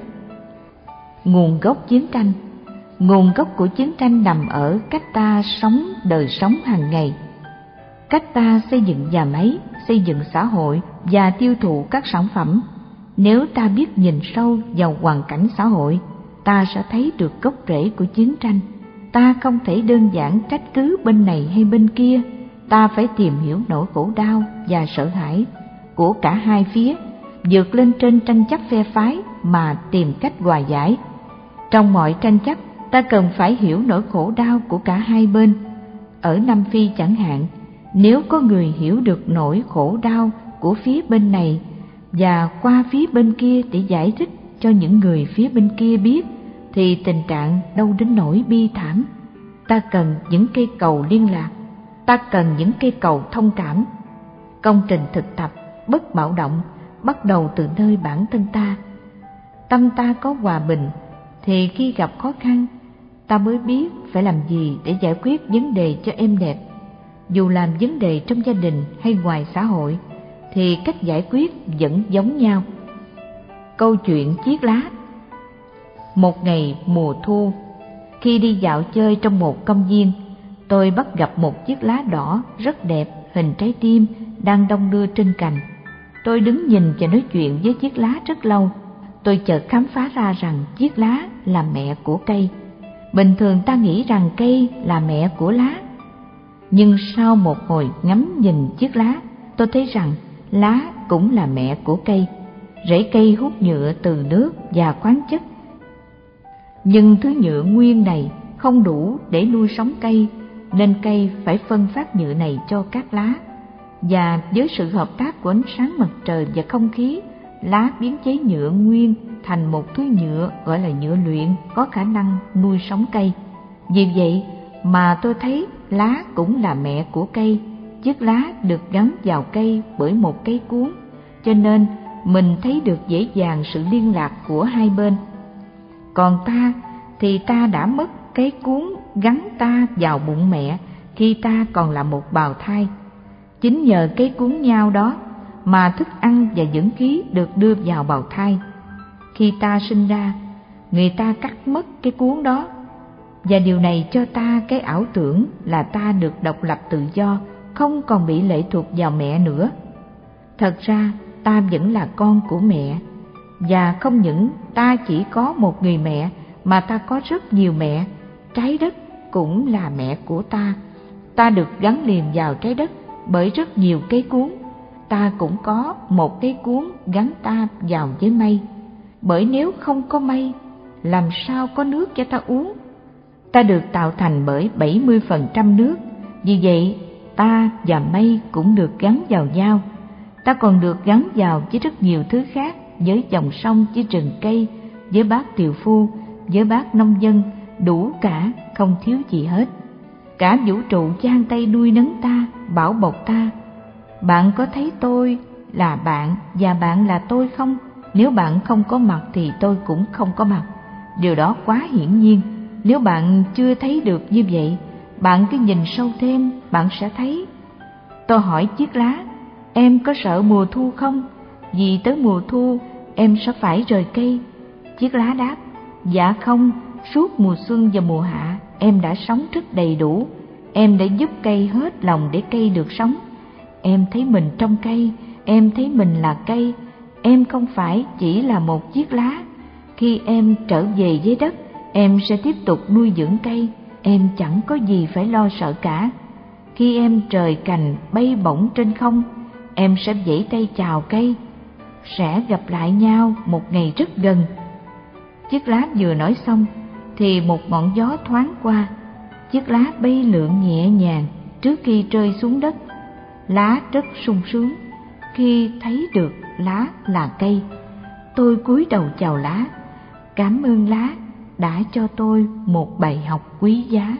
Nguồn gốc chiến tranh. Nguồn gốc của chiến tranh nằm ở cách ta sống đời sống hàng ngày, cách ta xây dựng nhà máy, xây dựng xã hội và tiêu thụ các sản phẩm. Nếu ta biết nhìn sâu vào hoàn cảnh xã hội, ta sẽ thấy được gốc rễ của chiến tranh. Ta không thể đơn giản trách cứ bên này hay bên kia, ta phải tìm hiểu nỗi khổ đau và sợ hãi của cả hai phía, vượt lên trên tranh chấp phe phái mà tìm cách hòa giải. Trong mọi tranh chấp, ta cần phải hiểu nỗi khổ đau của cả hai bên. Ở Nam Phi chẳng hạn, nếu có người hiểu được nỗi khổ đau của phía bên này và qua phía bên kia để giải thích cho những người phía bên kia biết, thì tình trạng đâu đến nỗi bi thảm. Ta cần những cây cầu liên lạc, ta cần những cây cầu thông cảm. Công trình thực tập bất bạo động bắt đầu từ nơi bản thân ta. Tâm ta có hòa bình thì khi gặp khó khăn, ta mới biết phải làm gì để giải quyết vấn đề cho êm đẹp. Dù làm vấn đề trong gia đình hay ngoài xã hội, thì cách giải quyết vẫn giống nhau. Câu chuyện chiếc lá. Một ngày mùa thu, khi đi dạo chơi trong một công viên, tôi bắt gặp một chiếc lá đỏ rất đẹp, hình trái tim đang đong đưa trên cành. Tôi đứng nhìn và nói chuyện với chiếc lá rất lâu. Tôi chợt khám phá ra rằng chiếc lá là mẹ của cây. Bình thường ta nghĩ rằng cây là mẹ của lá. Nhưng sau một hồi ngắm nhìn chiếc lá, tôi thấy rằng lá cũng là mẹ của cây. Rễ cây hút nhựa từ nước và khoáng chất. Nhưng thứ nhựa nguyên này không đủ để nuôi sống cây, nên cây phải phân phát nhựa này cho các lá. Và với sự hợp tác của ánh sáng mặt trời và không khí, lá biến chế nhựa nguyên thành một thứ nhựa gọi là nhựa luyện, có khả năng nuôi sống cây. Vì vậy mà tôi thấy lá cũng là mẹ của cây. Chiếc lá được gắn vào cây bởi một cây cuốn, cho nên mình thấy được dễ dàng sự liên lạc của hai bên. Còn ta thì ta đã mất cái cuốn gắn ta vào bụng mẹ khi ta còn là một bào thai. Chính nhờ cái cuốn nhau đó mà thức ăn và dưỡng khí được đưa vào bào thai. Khi ta sinh ra, người ta cắt mất cái cuốn đó, và điều này cho ta cái ảo tưởng là ta được độc lập tự do, không còn bị lệ thuộc vào mẹ nữa. Thật ra ta vẫn là con của mẹ, và không những ta chỉ có một người mẹ mà ta có rất nhiều mẹ. Trái đất cũng là mẹ của ta. Ta được gắn liền vào trái đất bởi rất nhiều cây cuốn. Ta cũng có một cây cuốn gắn ta vào với mây, bởi nếu không có mây, làm sao có nước cho ta uống? Ta được tạo thành bởi 70% nước, vì vậy ta và mây cũng được gắn vào nhau. Ta còn được gắn vào với rất nhiều thứ khác, với dòng sông, với rừng cây, với bác tiều phu, với bác nông dân đủ cả, không thiếu gì hết. Cả vũ trụ giang tay nuôi nấng ta, bảo bọc ta. Bạn có thấy tôi là bạn và bạn là tôi không? Nếu bạn không có mặt thì tôi cũng không có mặt. Điều đó quá hiển nhiên. Nếu bạn chưa thấy được như vậy, bạn cứ nhìn sâu thêm, bạn sẽ thấy. Tôi hỏi chiếc lá, em có sợ mùa thu không? Vì tới mùa thu em sẽ phải rời cây. Chiếc lá đáp, dạ không, suốt mùa xuân và mùa hạ em đã sống rất đầy đủ. Em đã giúp cây hết lòng để cây được sống. Em thấy mình trong cây, em thấy mình là cây. Em không phải chỉ là một chiếc lá. Khi em trở về với đất, em sẽ tiếp tục nuôi dưỡng cây. Em chẳng có gì phải lo sợ cả. Khi em rời cành bay bổng trên không, em sẽ vẫy tay chào cây. Sẽ gặp lại nhau một ngày rất gần. Chiếc lá vừa nói xong thì một ngọn gió thoáng qua. Chiếc lá bay lượn nhẹ nhàng trước khi rơi xuống đất. Lá rất sung sướng khi thấy được lá là cây. Tôi cúi đầu chào lá. Cảm ơn lá đã cho tôi một bài học quý giá.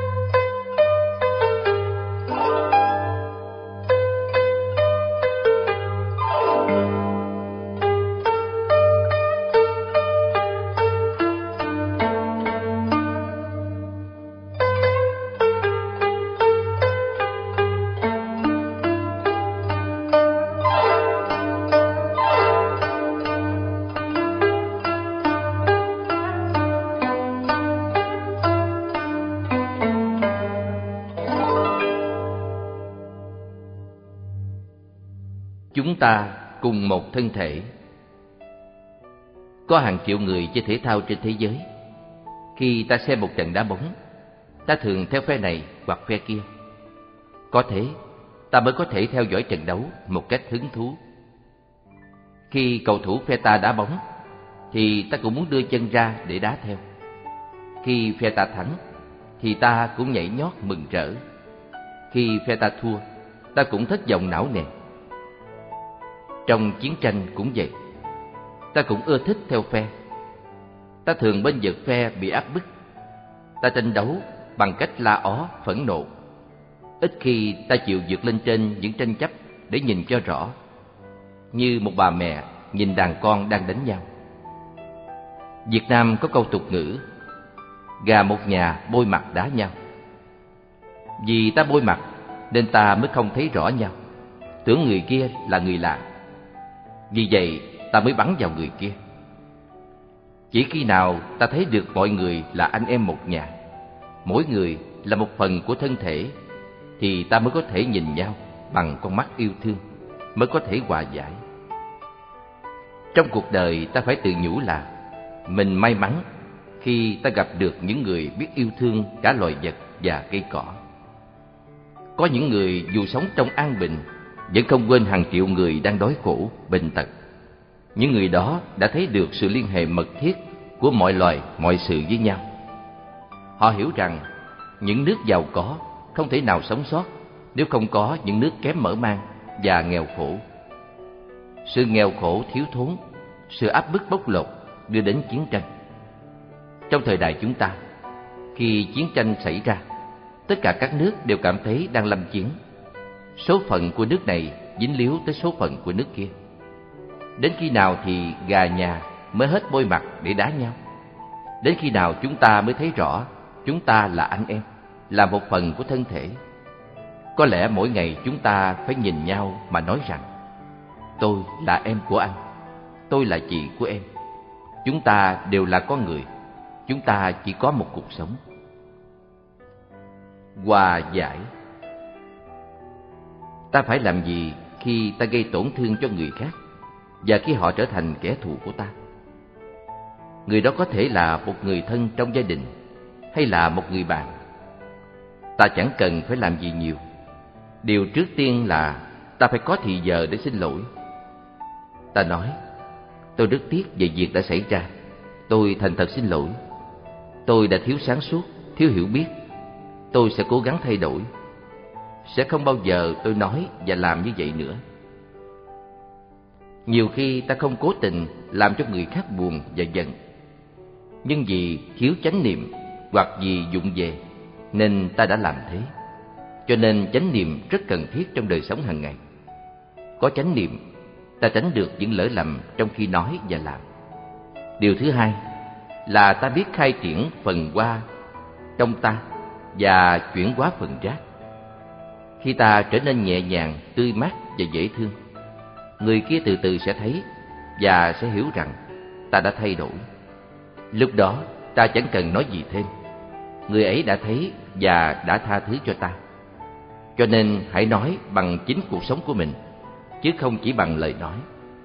Chúng ta cùng một thân thể. Có hàng triệu người chơi thể thao trên thế giới. Khi ta xem một trận đá bóng, ta thường theo phe này hoặc phe kia. Có thế, ta mới có thể theo dõi trận đấu một cách hứng thú. Khi cầu thủ phe ta đá bóng, thì ta cũng muốn đưa chân ra để đá theo. Khi phe ta thắng, thì ta cũng nhảy nhót mừng rỡ. Khi phe ta thua, ta cũng thất vọng não nề. Trong chiến tranh cũng vậy, ta cũng ưa thích theo phe. Ta thường bên vực phe bị áp bức. Ta tranh đấu bằng cách la ó, phẫn nộ. Ít khi ta chịu vượt lên trên những tranh chấp để nhìn cho rõ, như một bà mẹ nhìn đàn con đang đánh nhau. Việt Nam có câu tục ngữ: gà một nhà bôi mặt đá nhau. Vì ta bôi mặt nên ta mới không thấy rõ nhau, tưởng người kia là người lạ. Vì vậy ta mới bắn vào người kia. Chỉ khi nào ta thấy được mọi người là anh em một nhà, mỗi người là một phần của thân thể, thì ta mới có thể nhìn nhau bằng con mắt yêu thương, mới có thể hòa giải. Trong cuộc đời ta phải tự nhủ là mình may mắn khi ta gặp được những người biết yêu thương cả loài vật và cây cỏ. Có những người dù sống trong an bình vẫn không quên hàng triệu người đang đói khổ, bệnh tật. Những người đó đã thấy được sự liên hệ mật thiết của mọi loài, mọi sự với nhau. Họ hiểu rằng những nước giàu có không thể nào sống sót nếu không có những nước kém mở mang và nghèo khổ. Sự nghèo khổ, thiếu thốn, sự áp bức bóc lột đưa đến chiến tranh. Trong thời đại chúng ta, khi chiến tranh xảy ra, tất cả các nước đều cảm thấy đang lâm chiến. Số phận của nước này dính líu tới số phận của nước kia. Đến khi nào thì gà nhà mới hết bôi mặt để đá nhau? Đến khi nào chúng ta mới thấy rõ chúng ta là anh em, là một phần của thân thể? Có lẽ mỗi ngày chúng ta phải nhìn nhau mà nói rằng: tôi là em của anh, tôi là chị của em. Chúng ta đều là con người, chúng ta chỉ có một cuộc sống. Hòa giải. Ta phải làm gì khi ta gây tổn thương cho người khác và khi họ trở thành kẻ thù của ta? Người đó có thể là một người thân trong gia đình hay là một người bạn. Ta chẳng cần phải làm gì nhiều. Điều trước tiên là ta phải có thì giờ để xin lỗi. Ta nói: tôi rất tiếc về việc đã xảy ra. Tôi thành thật xin lỗi. Tôi đã thiếu sáng suốt, thiếu hiểu biết. Tôi sẽ cố gắng thay đổi. Sẽ không bao giờ tôi nói và làm như vậy nữa. Nhiều khi ta không cố tình làm cho người khác buồn và giận, nhưng vì thiếu chánh niệm hoặc vì vụng về nên ta đã làm thế. Cho nên chánh niệm rất cần thiết trong đời sống hàng ngày. Có chánh niệm, ta tránh được những lỗi lầm trong khi nói và làm. Điều thứ hai là ta biết khai triển phần hoa trong ta và chuyển hóa phần rác. Khi ta trở nên nhẹ nhàng, tươi mát và dễ thương, người kia từ từ sẽ thấy và sẽ hiểu rằng ta đã thay đổi. Lúc đó ta chẳng cần nói gì thêm, người ấy đã thấy và đã tha thứ cho ta. Cho nên hãy nói bằng chính cuộc sống của mình, chứ không chỉ bằng lời nói.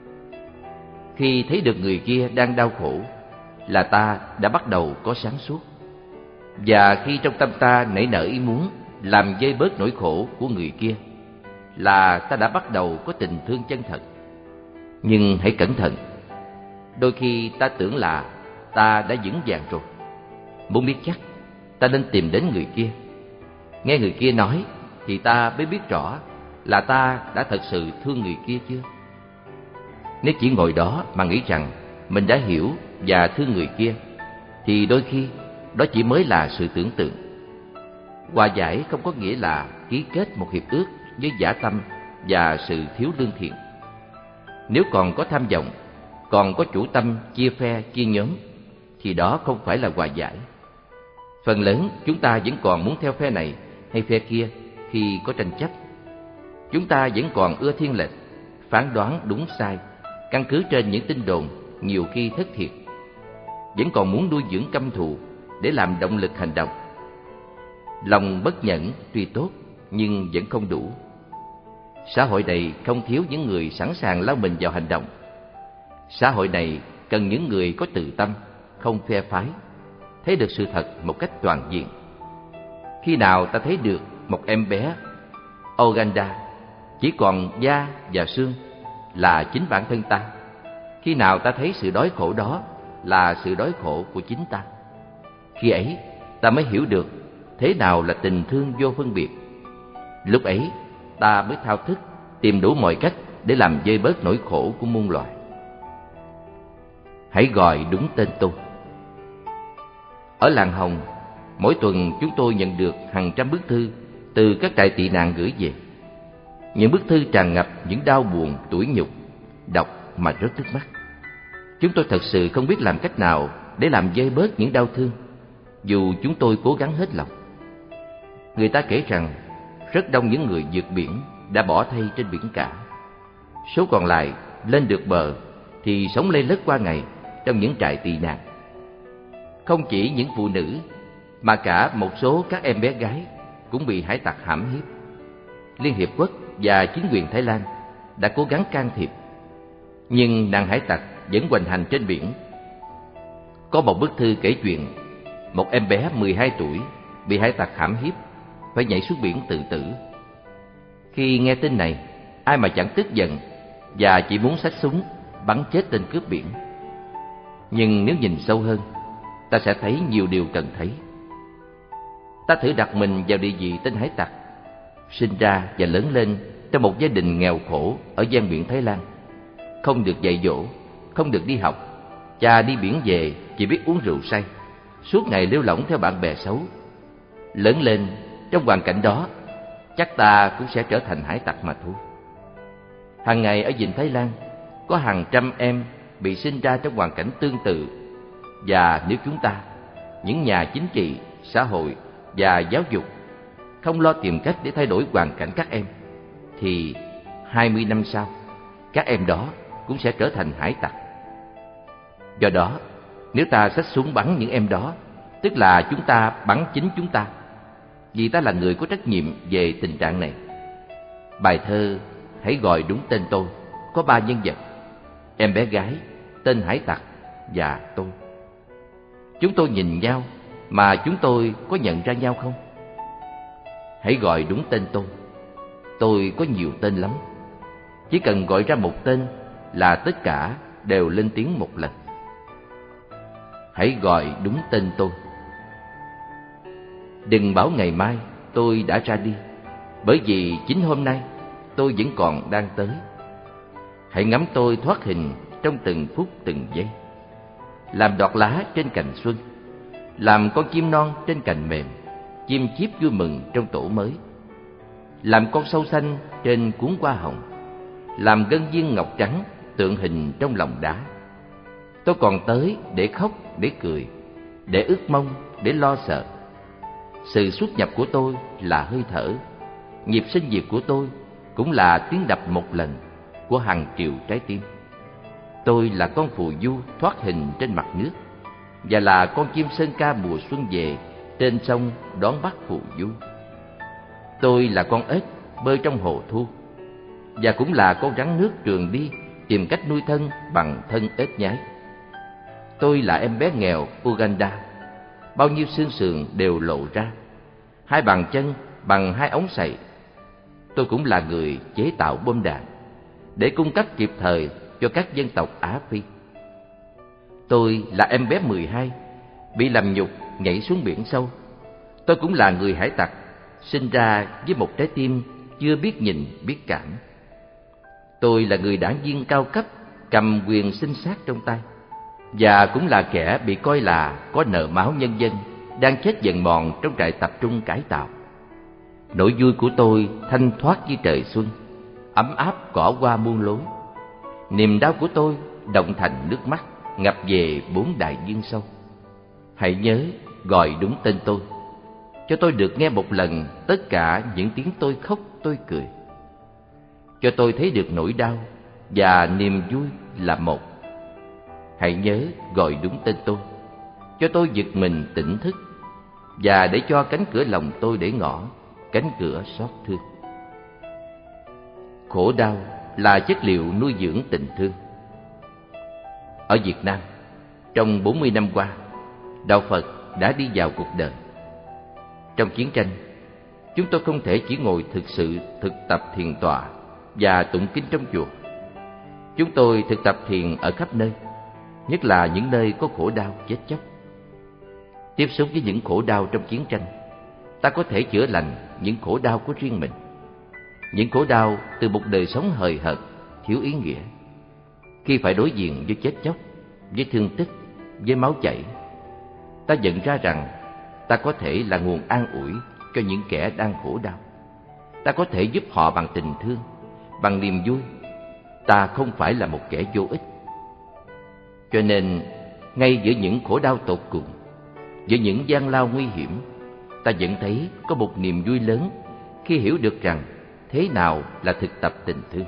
Khi thấy được người kia đang đau khổ là ta đã bắt đầu có sáng suốt. Và khi trong tâm ta nảy nở ý muốn làm vơi bớt nỗi khổ của người kia là ta đã bắt đầu có tình thương chân thật. Nhưng hãy cẩn thận, đôi khi ta tưởng là ta đã vững vàng rồi. Muốn biết chắc, ta nên tìm đến người kia. Nghe người kia nói thì ta mới biết rõ là ta đã thật sự thương người kia chưa. Nếu chỉ ngồi đó mà nghĩ rằng mình đã hiểu và thương người kia thì đôi khi đó chỉ mới là sự tưởng tượng. Hòa giải không có nghĩa là ký kết một hiệp ước với dã tâm và sự thiếu lương thiện. Nếu còn có tham vọng, còn có chủ tâm chia phe chia nhóm thì đó không phải là hòa giải. Phần lớn chúng ta vẫn còn muốn theo phe này hay phe kia khi có tranh chấp. Chúng ta vẫn còn ưa thiên lệch, phán đoán đúng sai căn cứ trên những tin đồn nhiều khi thất thiệt. Vẫn còn muốn nuôi dưỡng căm thù để làm động lực hành động. Lòng bất nhẫn tuy tốt nhưng vẫn không đủ. Xã hội này không thiếu những người sẵn sàng lao mình vào hành động. Xã hội này cần những người có từ tâm, không phe phái, thấy được sự thật một cách toàn diện. Khi nào ta thấy được một em bé Uganda chỉ còn da và xương là chính bản thân ta, khi nào ta thấy sự đói khổ đó là sự đói khổ của chính ta, khi ấy ta mới hiểu được thế nào là tình thương vô phân biệt. Lúc ấy ta mới thao thức tìm đủ mọi cách để làm vơi bớt nỗi khổ của muôn loài. Hãy gọi đúng tên tôi. Ở làng Hồng, mỗi tuần chúng tôi nhận được hàng trăm bức thư từ các trại tị nạn gửi về. Những bức thư tràn ngập những đau buồn, tủi nhục, đọc mà rớt nước mắt. Chúng tôi thật sự không biết làm cách nào để làm vơi bớt những đau thương, dù chúng tôi cố gắng hết lòng. Người ta kể rằng rất đông những người vượt biển đã bỏ thay trên biển cả. Số còn lại lên được bờ thì sống lê lết qua ngày trong những trại tị nạn. Không chỉ những phụ nữ mà cả một số các em bé gái cũng bị hải tặc hãm hiếp. Liên Hiệp Quốc và chính quyền Thái Lan đã cố gắng can thiệp, nhưng nạn hải tặc vẫn hoành hành trên biển. Có một bức thư kể chuyện một em bé 12 tuổi bị hải tặc hãm hiếp, phải nhảy xuống biển tự tử. Khi nghe tin này, ai mà chẳng tức giận và chỉ muốn xách súng bắn chết tên cướp biển. Nhưng nếu nhìn sâu hơn, ta sẽ thấy nhiều điều cần thấy. Ta thử đặt mình vào địa vị tên hải tặc, sinh ra và lớn lên trong một gia đình nghèo khổ ở ven biển Thái Lan, không được dạy dỗ, không được đi học. Cha đi biển về chỉ biết uống rượu say, suốt ngày lêu lỏng theo bạn bè xấu. Lớn lên trong hoàn cảnh đó, chắc ta cũng sẽ trở thành hải tặc mà thôi. Hàng ngày ở vịnh Thái Lan có hàng trăm em bị sinh ra trong hoàn cảnh tương tự. Và nếu chúng ta, những nhà chính trị, xã hội và giáo dục không lo tìm cách để thay đổi hoàn cảnh các em, thì 20 năm sau, các em đó cũng sẽ trở thành hải tặc. Do đó, nếu ta xách súng bắn những em đó, tức là chúng ta bắn chính chúng ta, vì ta là người có trách nhiệm về tình trạng này. Bài thơ Hãy gọi đúng tên tôi có 3 nhân vật: em bé gái, tên hải tặc và tôi. Chúng tôi nhìn nhau mà chúng tôi có nhận ra nhau không? Hãy gọi đúng tên tôi. Tôi có nhiều tên lắm. Chỉ cần gọi ra một tên là tất cả đều lên tiếng một lần. Hãy gọi đúng tên tôi. Đừng bảo ngày mai tôi đã ra đi, bởi vì chính hôm nay tôi vẫn còn đang tới. Hãy ngắm tôi thoát hình trong từng phút từng giây, làm đọt lá trên cành xuân. làm con chim non trên cành mềm, chim chíp vui mừng trong tổ mới, làm con sâu xanh trên cuốn hoa hồng, làm ngân viên ngọc trắng tượng hình trong lòng đá. Tôi còn tới để khóc, để cười, để ước mong, để lo sợ. Sự xuất nhập của tôi là hơi thở, nhịp sinh diệt của tôi cũng là tiếng đập một lần của hàng triệu trái tim. Tôi là con phù du thoát hình trên mặt nước, và là con chim sơn ca mùa xuân về trên sông đón bắt phù du. Tôi là con ếch bơi trong hồ thu, và cũng là con rắn nước trườn đi tìm cách nuôi thân bằng thân ếch nhái. Tôi là em bé nghèo Uganda, bao nhiêu xương sườn đều lộ ra, hai bàn chân bằng hai ống sậy. Tôi cũng là người chế tạo bom đạn để cung cấp kịp thời cho các dân tộc Á Phi. Tôi là em bé 12 bị làm nhục nhảy xuống biển sâu. Tôi cũng là người hải tặc sinh ra với một trái tim chưa biết nhìn biết cảm. Tôi là người đảng viên cao cấp cầm quyền sinh sát trong tay, và cũng là kẻ bị coi là có nợ máu nhân dân đang chết dần mòn trong trại tập trung cải tạo. Nỗi vui của tôi thanh thoát như trời xuân, ấm áp cỏ hoa muôn lối. Niềm đau của tôi động thành nước mắt ngập về 4 đại dương sâu. Hãy nhớ gọi đúng tên tôi, cho tôi được nghe một lần tất cả những tiếng tôi khóc tôi cười. Cho tôi thấy được nỗi đau và niềm vui là một. Hãy nhớ gọi đúng tên tôi, cho tôi giật mình tỉnh thức, và để cho cánh cửa lòng tôi để ngỏ, cánh cửa xót thương. Khổ đau là chất liệu nuôi dưỡng tình thương. Ở Việt Nam, trong 40 năm qua, Đạo Phật đã đi vào cuộc đời. Trong chiến tranh, chúng tôi không thể chỉ ngồi thực tập thiền tọa và tụng kinh trong chùa. Chúng tôi thực tập thiền ở khắp nơi, nhất là những nơi có khổ đau chết chóc. Tiếp xúc với những khổ đau trong chiến tranh, ta có thể chữa lành những khổ đau của riêng mình. Những khổ đau từ một đời sống hời hợt, thiếu ý nghĩa. Khi phải đối diện với chết chóc, với thương tích, với máu chảy, ta nhận ra rằng ta có thể là nguồn an ủi cho những kẻ đang khổ đau. Ta có thể giúp họ bằng tình thương, bằng niềm vui. Ta không phải là một kẻ vô ích. Cho nên, ngay giữa những khổ đau tột cùng, giữa những gian lao nguy hiểm, ta vẫn thấy có một niềm vui lớn khi hiểu được rằng thế nào là thực tập tình thương.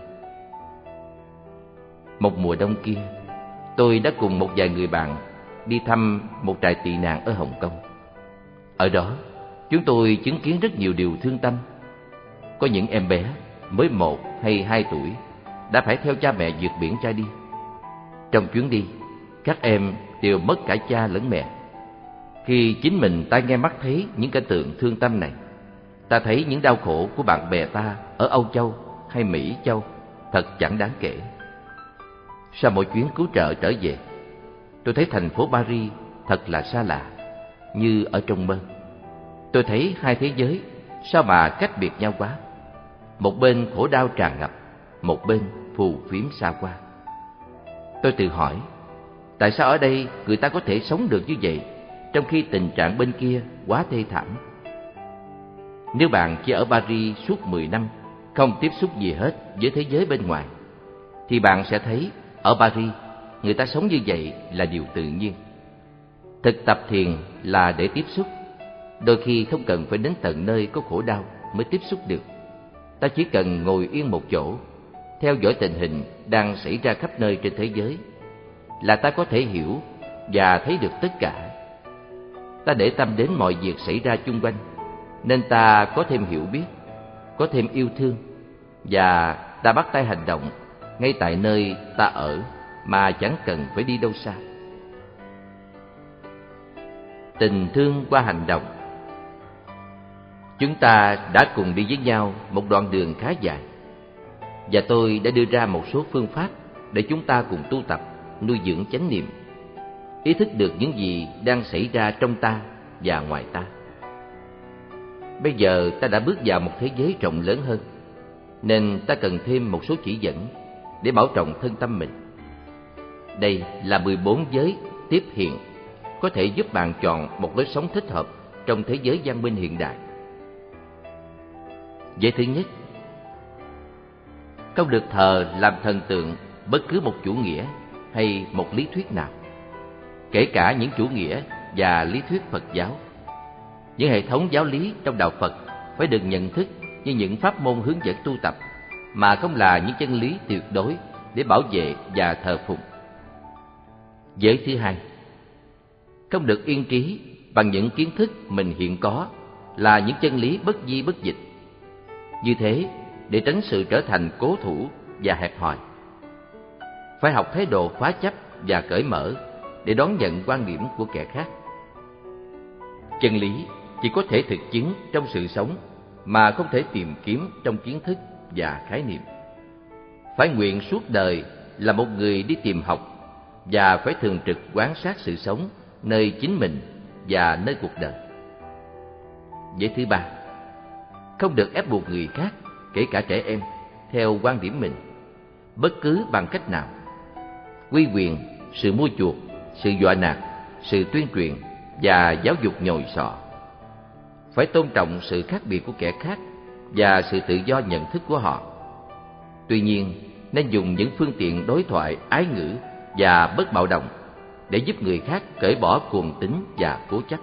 Một mùa đông kia, tôi đã cùng một vài người bạn đi thăm một trại tị nạn ở Hồng Kông. Ở đó, chúng tôi chứng kiến rất nhiều điều thương tâm. Có những em bé mới 1 hay 2 tuổi đã phải theo cha mẹ vượt biển ra đi. Trong chuyến đi, các em đều mất cả cha lẫn mẹ. Khi chính mình ta nghe mắt thấy những cảnh tượng thương tâm này, ta thấy những đau khổ của bạn bè ta ở Âu Châu hay Mỹ Châu thật chẳng đáng kể. Sau mỗi chuyến cứu trợ trở về, tôi thấy thành phố Paris thật là xa lạ, như ở trong mơ. Tôi thấy hai thế giới sao mà cách biệt nhau quá. Một bên khổ đau tràn ngập, một bên phù phiếm xa qua. Tôi tự hỏi, tại sao ở đây người ta có thể sống được như vậy, trong khi tình trạng bên kia quá thê thảm? Nếu bạn chỉ ở Paris suốt 10 năm, không tiếp xúc gì hết với thế giới bên ngoài, thì bạn sẽ thấy ở Paris, người ta sống như vậy là điều tự nhiên. Thực tập thiền là để tiếp xúc. Đôi khi không cần phải đến tận nơi có khổ đau mới tiếp xúc được. Ta chỉ cần ngồi yên một chỗ, theo dõi tình hình đang xảy ra khắp nơi trên thế giới, là ta có thể hiểu và thấy được tất cả. Ta để tâm đến mọi việc xảy ra chung quanh, nên ta có thêm hiểu biết, có thêm yêu thương, và ta bắt tay hành động ngay tại nơi ta ở mà chẳng cần phải đi đâu xa. Tình thương qua hành động. Chúng ta đã cùng đi với nhau một đoạn đường khá dài, và tôi đã đưa ra một số phương pháp để chúng ta cùng tu tập, nuôi dưỡng chánh niệm, ý thức được những gì đang xảy ra trong ta và ngoài ta. Bây giờ ta đã bước vào một thế giới rộng lớn hơn, nên ta cần thêm một số chỉ dẫn để bảo trọng thân tâm mình. Đây là 14 giới tiếp hiện có thể giúp bạn chọn một lối sống thích hợp trong thế giới văn minh hiện đại. Giới thứ nhất, không được thờ làm thần tượng bất cứ một chủ nghĩa hay một lý thuyết nào, kể cả những chủ nghĩa và lý thuyết Phật giáo. Những hệ thống giáo lý trong đạo Phật phải được nhận thức như những pháp môn hướng dẫn tu tập, mà không là những chân lý tuyệt đối để bảo vệ và thờ phụng. Giới thứ hai, không được yên trí bằng những kiến thức mình hiện có là những chân lý bất di bất dịch. Như thế, để tránh sự trở thành cố thủ và hẹp hòi, phải học thái độ phá chấp và cởi mở để đón nhận quan điểm của kẻ khác. Chân lý chỉ có thể thực chứng trong sự sống mà không thể tìm kiếm trong kiến thức và khái niệm. Phải nguyện suốt đời là một người đi tìm học và phải thường trực quan sát sự sống nơi chính mình và nơi cuộc đời. Giới thứ ba, không được ép buộc người khác, kể cả trẻ em, theo quan điểm mình, bất cứ bằng cách nào. Uy quyền, sự mua chuộc, sự dọa nạt, sự tuyên truyền và giáo dục nhồi sọ. Phải tôn trọng sự khác biệt của kẻ khác và sự tự do nhận thức của họ. Tuy nhiên, nên dùng những phương tiện đối thoại ái ngữ và bất bạo động để giúp người khác cởi bỏ cuồng tín và cố chấp.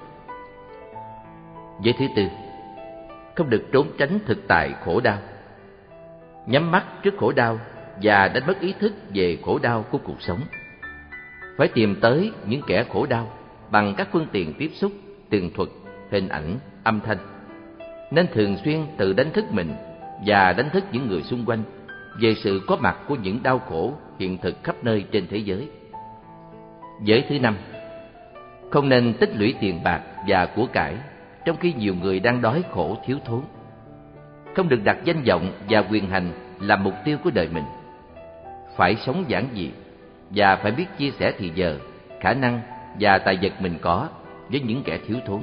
Giới thứ tư, không được trốn tránh thực tại khổ đau, nhắm mắt trước khổ đau và đánh mất ý thức về khổ đau của cuộc sống. Phải tìm tới những kẻ khổ đau bằng các phương tiện tiếp xúc, tường thuật, hình ảnh, âm thanh. Nên thường xuyên tự đánh thức mình và đánh thức những người xung quanh về sự có mặt của những đau khổ hiện thực khắp nơi trên thế giới. Giới thứ năm, không nên tích lũy tiền bạc và của cải trong khi nhiều người đang đói khổ thiếu thốn. Không được đặt danh vọng và quyền hành làm mục tiêu của đời mình. Phải sống giản dị và phải biết chia sẻ thì giờ, khả năng và tài vật mình có với những kẻ thiếu thốn.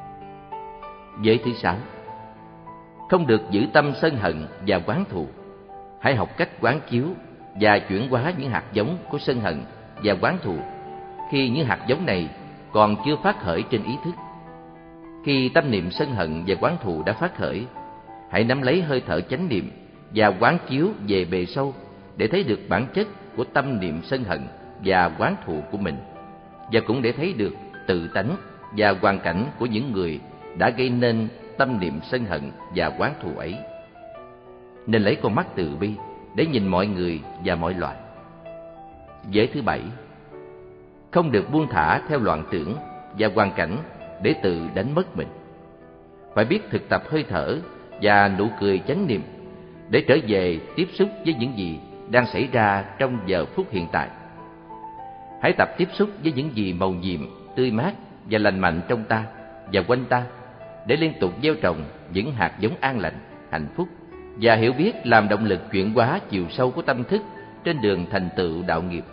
Giới thứ sáu, không được giữ tâm sân hận và oán thù. Hãy học cách quán chiếu và chuyển hóa những hạt giống của sân hận và oán thù khi những hạt giống này còn chưa phát khởi trên ý thức. Khi tâm niệm sân hận và oán thù đã phát khởi, hãy nắm lấy hơi thở chánh niệm và quán chiếu về bề sâu để thấy được bản chất của tâm niệm sân hận và oán thù của mình, và cũng để thấy được tự tánh và hoàn cảnh của những người đã gây nên tâm niệm sân hận và oán thù ấy. Nên lấy con mắt từ bi để nhìn mọi người và mọi loài. Giới thứ bảy, không được buông thả theo loạn tưởng và hoàn cảnh để tự đánh mất mình. Phải biết thực tập hơi thở và nụ cười chánh niệm để trở về tiếp xúc với những gì đang xảy ra trong giờ phút hiện tại. Hãy tập tiếp xúc với những gì mầu nhiệm, tươi mát và lành mạnh trong ta và quanh ta để liên tục gieo trồng những hạt giống an lành, hạnh phúc và hiểu biết làm động lực chuyển hóa chiều sâu của tâm thức trên đường thành tựu đạo nghiệp.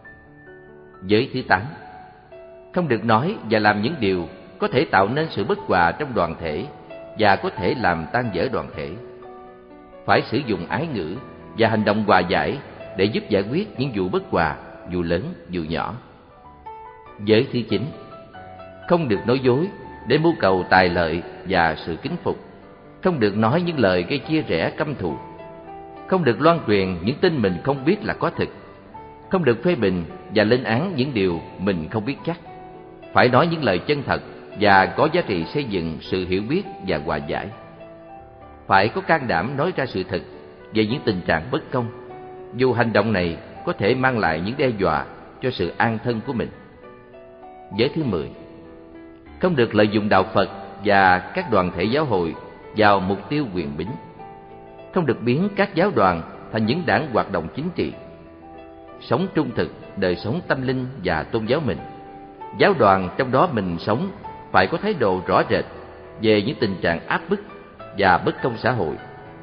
Giới thứ tám, không được nói và làm những điều có thể tạo nên sự bất hòa trong đoàn thể và có thể làm tan vỡ đoàn thể. Phải sử dụng ái ngữ và hành động hòa giải để giúp giải quyết những vụ bất hòa, dù lớn dù nhỏ. Giới thứ chín, không được nói dối để mưu cầu tài lợi và sự kính phục. Không được nói những lời gây chia rẽ căm thù. Không được loan truyền những tin mình không biết là có thực. Không được phê bình và lên án những điều mình không biết chắc. Phải nói những lời chân thật và có giá trị xây dựng sự hiểu biết và hòa giải. Phải có can đảm nói ra sự thật về những tình trạng bất công, dù hành động này có thể mang lại những đe dọa cho sự an thân của mình. Giới thứ 10, không được lợi dụng đạo Phật và các đoàn thể giáo hội vào mục tiêu quyền bính. Không được biến các giáo đoàn thành những đảng hoạt động chính trị. Sống trung thực đời sống tâm linh và tôn giáo mình. Giáo đoàn trong đó mình sống phải có thái độ rõ rệt về những tình trạng áp bức và bất công xã hội,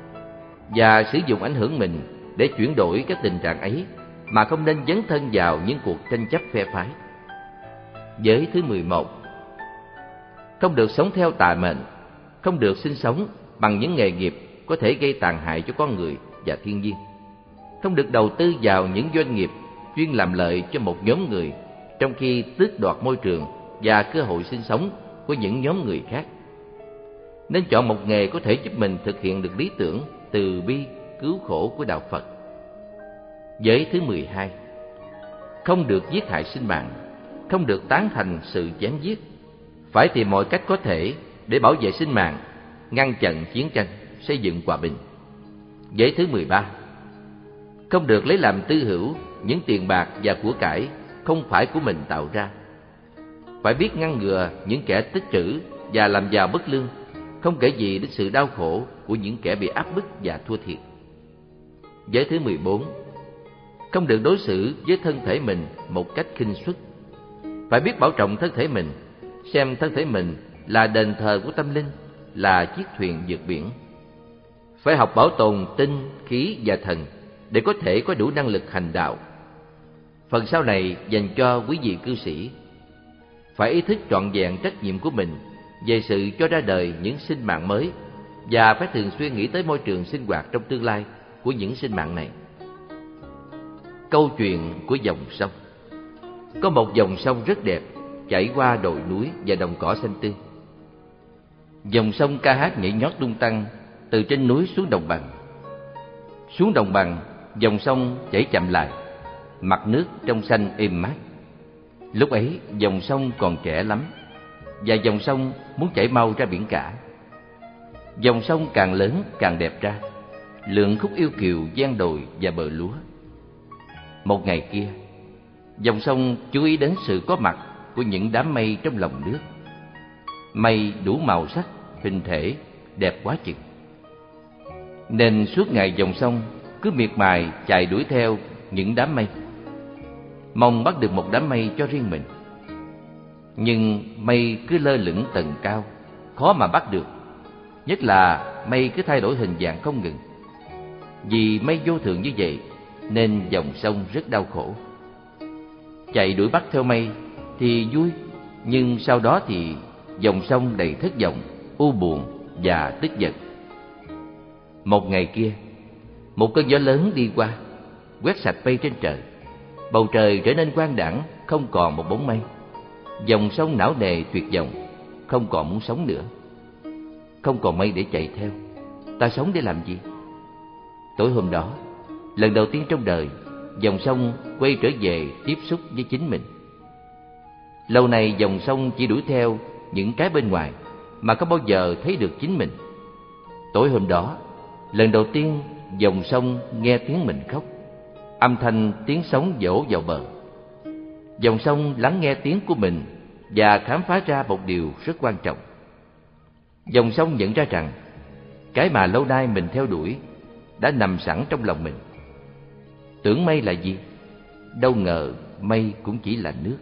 và sử dụng ảnh hưởng mình để chuyển đổi các tình trạng ấy, mà không nên dấn thân vào những cuộc tranh chấp phe phái. Giới thứ 11, không được sống theo tà mệnh. Không được sinh sống bằng những nghề nghiệp có thể gây tàn hại cho con người và thiên nhiên. Không được đầu tư vào những doanh nghiệp chuyên làm lợi cho một nhóm người, trong khi tước đoạt môi trường và cơ hội sinh sống của những nhóm người khác. Nên chọn một nghề có thể giúp mình thực hiện được lý tưởng từ bi, cứu khổ của đạo Phật. Giới thứ 12. Không được giết hại sinh mạng, không được tán thành sự chém giết, phải tìm mọi cách có thể để bảo vệ sinh mạng, ngăn chặn chiến tranh, xây dựng hòa bình. Giới thứ 13. Không được lấy làm tư hữu những tiền bạc và của cải không phải của mình tạo ra. Phải biết ngăn ngừa những kẻ tích trữ và làm giàu bất lương, không kể gì đến sự đau khổ của những kẻ bị áp bức và thua thiệt. Giới thứ 14. Không được đối xử với thân thể mình một cách khinh suất. Phải biết bảo trọng thân thể mình, xem thân thể mình là đền thờ của tâm linh, là chiếc thuyền vượt biển. Phải học bảo tồn tinh, khí và thần để có thể có đủ năng lực hành đạo. Phần sau này dành cho quý vị cư sĩ. Phải ý thức trọn vẹn trách nhiệm của mình về sự cho ra đời những sinh mạng mới, và phải thường xuyên nghĩ tới môi trường sinh hoạt trong tương lai của những sinh mạng này. Câu chuyện của dòng sông. Có một dòng sông rất đẹp chảy qua đồi núi và đồng cỏ xanh tươi. Dòng sông ca hát nhảy nhót tung tăng từ trên núi xuống đồng bằng. Xuống đồng bằng, dòng sông chảy chậm lại, mặt nước trong xanh êm mát. Lúc ấy dòng sông còn trẻ lắm, và dòng sông muốn chảy mau ra biển cả. Dòng sông càng lớn càng đẹp ra, lượn khúc yêu kiều gian đồi và bờ lúa. Một ngày kia, dòng sông chú ý đến sự có mặt của những đám mây trong lòng nước. Mây đủ màu sắc, hình thể, đẹp quá chừng. Nên suốt ngày dòng sông cứ miệt mài chạy đuổi theo những đám mây, mong bắt được một đám mây cho riêng mình. Nhưng mây cứ lơ lửng tầng cao, khó mà bắt được. Nhất là mây cứ thay đổi hình dạng không ngừng. Vì mây vô thường như vậy nên dòng sông rất đau khổ. Chạy đuổi bắt theo mây thì vui, nhưng sau đó thì dòng sông đầy thất vọng, u buồn và tức giận. Một ngày kia, một cơn gió lớn đi qua, quét sạch mây trên trời. Bầu trời trở nên quang đãng, không còn một bóng mây. Dòng sông não nề tuyệt vọng, không còn muốn sống nữa. Không còn mây để chạy theo, ta sống để làm gì? Tối hôm đó, lần đầu tiên trong đời, dòng sông quay trở về tiếp xúc với chính mình. Lâu nay dòng sông chỉ đuổi theo những cái bên ngoài, mà không bao giờ thấy được chính mình. Tối hôm đó, lần đầu tiên dòng sông nghe tiếng mình khóc, âm thanh tiếng sóng vỗ vào bờ. Dòng sông lắng nghe tiếng của mình và khám phá ra một điều rất quan trọng. Dòng sông nhận ra rằng cái mà lâu nay mình theo đuổi đã nằm sẵn trong lòng mình. Tưởng mây là gì? Đâu ngờ mây cũng chỉ là nước.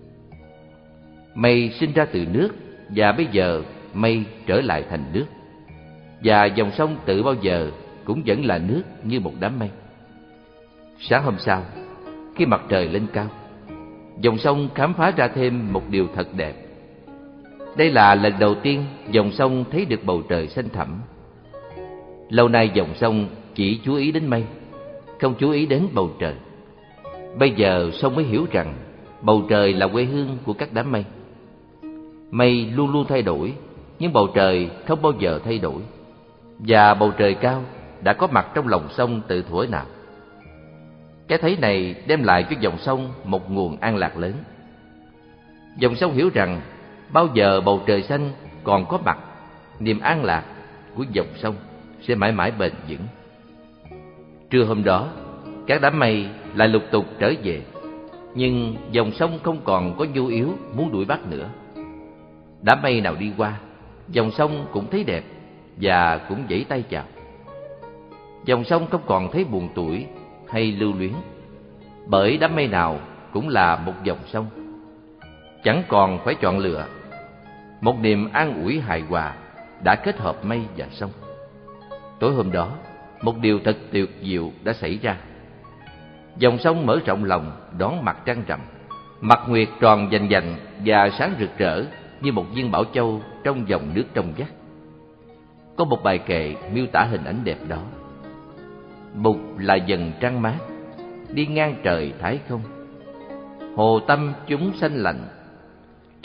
Mây sinh ra từ nước, và bây giờ mây trở lại thành nước. Và dòng sông tự bao giờ cũng vẫn là nước như một đám mây. Sáng hôm sau, khi mặt trời lên cao, dòng sông khám phá ra thêm một điều thật đẹp. Đây là lần đầu tiên dòng sông thấy được bầu trời xanh thẳm. Lâu nay dòng sông chỉ chú ý đến mây, không chú ý đến bầu trời. Bây giờ sông mới hiểu rằng bầu trời là quê hương của các đám mây. Mây luôn luôn thay đổi, nhưng bầu trời không bao giờ thay đổi. Và bầu trời cao đã có mặt trong lòng sông từ thuở nào. Cái thấy này đem lại cho dòng sông một nguồn an lạc lớn. Dòng sông hiểu rằng bao giờ bầu trời xanh còn có mặt, niềm an lạc của dòng sông sẽ mãi mãi bền vững. Trưa hôm đó, các đám mây lại lục tục trở về, nhưng dòng sông không còn có nhu yếu muốn đuổi bắt nữa. Đám mây nào đi qua, dòng sông cũng thấy đẹp và cũng vẫy tay chào. Dòng sông không còn thấy buồn tủi hay lưu luyến, bởi đám mây nào cũng là một dòng sông. Chẳng còn phải chọn lựa. Một niềm an ủi hài hòa đã kết hợp mây và sông. Tối hôm đó, một điều thật tuyệt diệu đã xảy ra. Dòng sông mở rộng lòng đón mặt trăng rằm. Mặt nguyệt tròn vành vạnh và sáng rực rỡ như một viên bảo châu trong dòng nước trong vắt. Có một bài kệ miêu tả hình ảnh đẹp đó. Bụt là dần trăng mát, đi ngang trời thái không. Hồ tâm chúng xanh lạnh,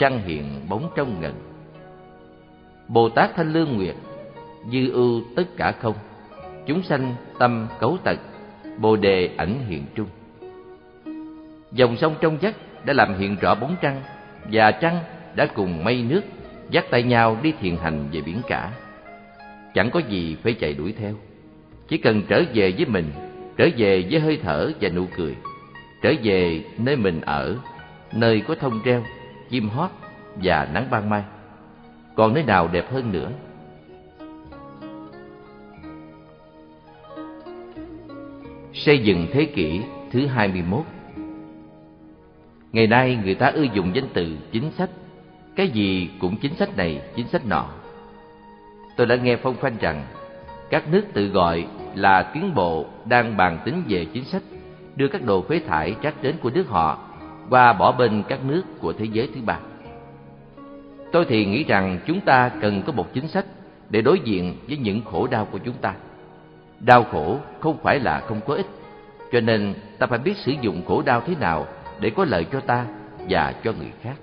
trăng hiện bóng trong ngần. Bồ Tát Thanh Lương Nguyệt, dư ưu tất cả không, chúng sanh tâm cấu tật, bồ đề ảnh hiện trung. Dòng sông trong vắt đã làm hiện rõ bóng trăng, và trăng đã cùng mây nước dắt tay nhau đi thiền hành về biển cả. Chẳng có gì phải chạy đuổi theo, chỉ cần trở về với mình, trở về với hơi thở và nụ cười, trở về nơi mình ở, nơi có thông reo, chim hót và nắng ban mai. Còn nơi nào đẹp hơn nữa? Xây dựng thế kỷ thứ 21. Ngày nay người ta ưa dùng danh từ chính sách, cái gì cũng chính sách này, chính sách nọ. Tôi đã nghe phong phanh rằng các nước tự gọi là tiến bộ đang bàn tính về chính sách, đưa các đồ phế thải rác đến của nước họ qua bỏ bên các nước của thế giới thứ ba. Tôi thì nghĩ rằng chúng ta cần có một chính sách để đối diện với những khổ đau của chúng ta. Đau khổ không phải là không có ích, cho nên ta phải biết sử dụng khổ đau thế nào để có lợi cho ta và cho người khác.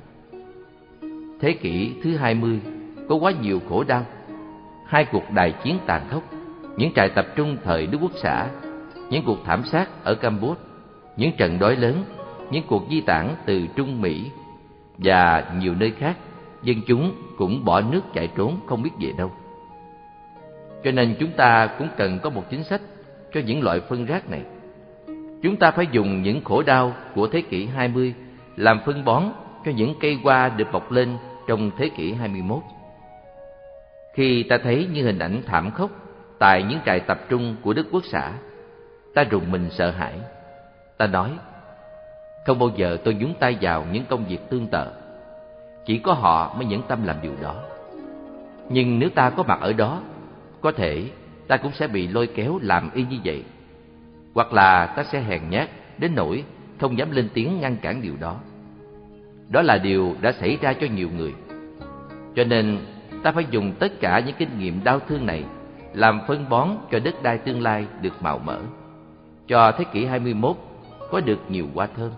Thế kỷ thứ 20 có quá nhiều khổ đau. 2 cuộc đại chiến tàn khốc, những trại tập trung thời Đức Quốc xã, những cuộc thảm sát ở Campuchia, những trận đói lớn, những cuộc di tản từ Trung Mỹ và nhiều nơi khác, dân chúng cũng bỏ nước chạy trốn không biết về đâu. Cho nên chúng ta cũng cần có một chính sách cho những loại phân rác này. Chúng ta phải dùng những khổ đau của thế kỷ 20 làm phân bón cho những cây hoa được mọc lên trong thế kỷ 21. Khi ta thấy những hình ảnh thảm khốc tại những trại tập trung của Đức Quốc xã, ta rùng mình sợ hãi. Ta nói, không bao giờ tôi nhúng tay vào những công việc tương tự. Chỉ có họ mới nhẫn tâm làm điều đó. Nhưng nếu ta có mặt ở đó, có thể ta cũng sẽ bị lôi kéo làm y như vậy. Hoặc là ta sẽ hèn nhát đến nỗi không dám lên tiếng ngăn cản điều đó. Đó là điều đã xảy ra cho nhiều người. Cho nên ta phải dùng tất cả những kinh nghiệm đau thương này làm phân bón cho đất đai tương lai được màu mỡ, cho thế kỷ 21 có được nhiều hoa thơm.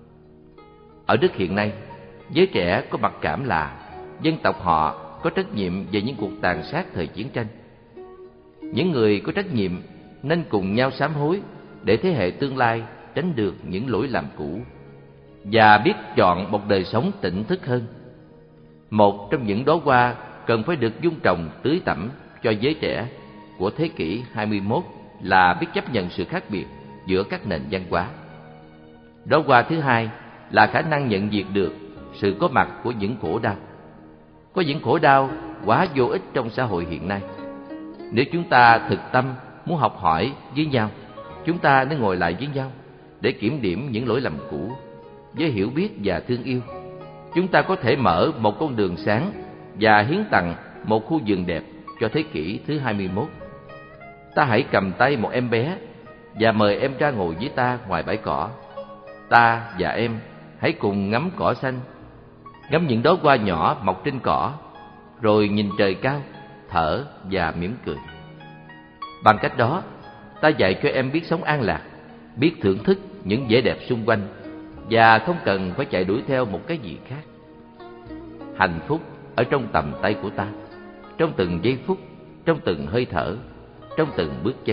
Ở Đức hiện nay, giới trẻ có mặc cảm là dân tộc họ có trách nhiệm về những cuộc tàn sát thời chiến tranh. Những người có trách nhiệm nên cùng nhau sám hối để thế hệ tương lai tránh được những lỗi lầm cũ và biết chọn một đời sống tỉnh thức hơn. Một trong những đóa hoa cần phải được dung trồng tưới tẩm cho giới trẻ của thế kỷ 21 là biết chấp nhận sự khác biệt giữa các nền văn hóa. Đóa hoa thứ hai là khả năng nhận diện được sự có mặt của những khổ đau. Có những khổ đau quá vô ích trong xã hội hiện nay. Nếu chúng ta thực tâm muốn học hỏi với nhau, chúng ta nên ngồi lại với nhau để kiểm điểm những lỗi lầm cũ. Với hiểu biết và thương yêu, chúng ta có thể mở một con đường sáng và hiến tặng một khu vườn đẹp cho thế kỷ thứ 21. Ta hãy cầm tay một em bé và mời em ra ngồi với ta ngoài bãi cỏ. Ta và em hãy cùng ngắm cỏ xanh, ngắm những đóa hoa nhỏ mọc trên cỏ, rồi nhìn trời cao, thở và mỉm cười. Bằng cách đó, ta dạy cho em biết sống an lạc, biết thưởng thức những vẻ đẹp xung quanh và không cần phải chạy đuổi theo một cái gì khác. Hạnh phúc ở trong tầm tay của ta, trong từng giây phút, trong từng hơi thở, trong từng bước chân.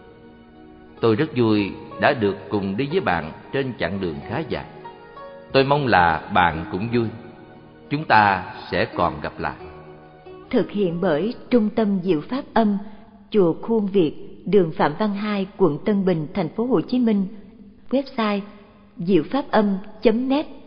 Tôi rất vui đã được cùng đi với bạn trên chặng đường khá dài. Tôi mong là bạn cũng vui. Chúng ta sẽ còn gặp lại. Thực hiện bởi Trung tâm Diệu Pháp Âm, Chùa Khuôn Việt, đường Phạm Văn Hai, quận Tân Bình, thành phố Hồ Chí Minh. Website diệu pháp âm.net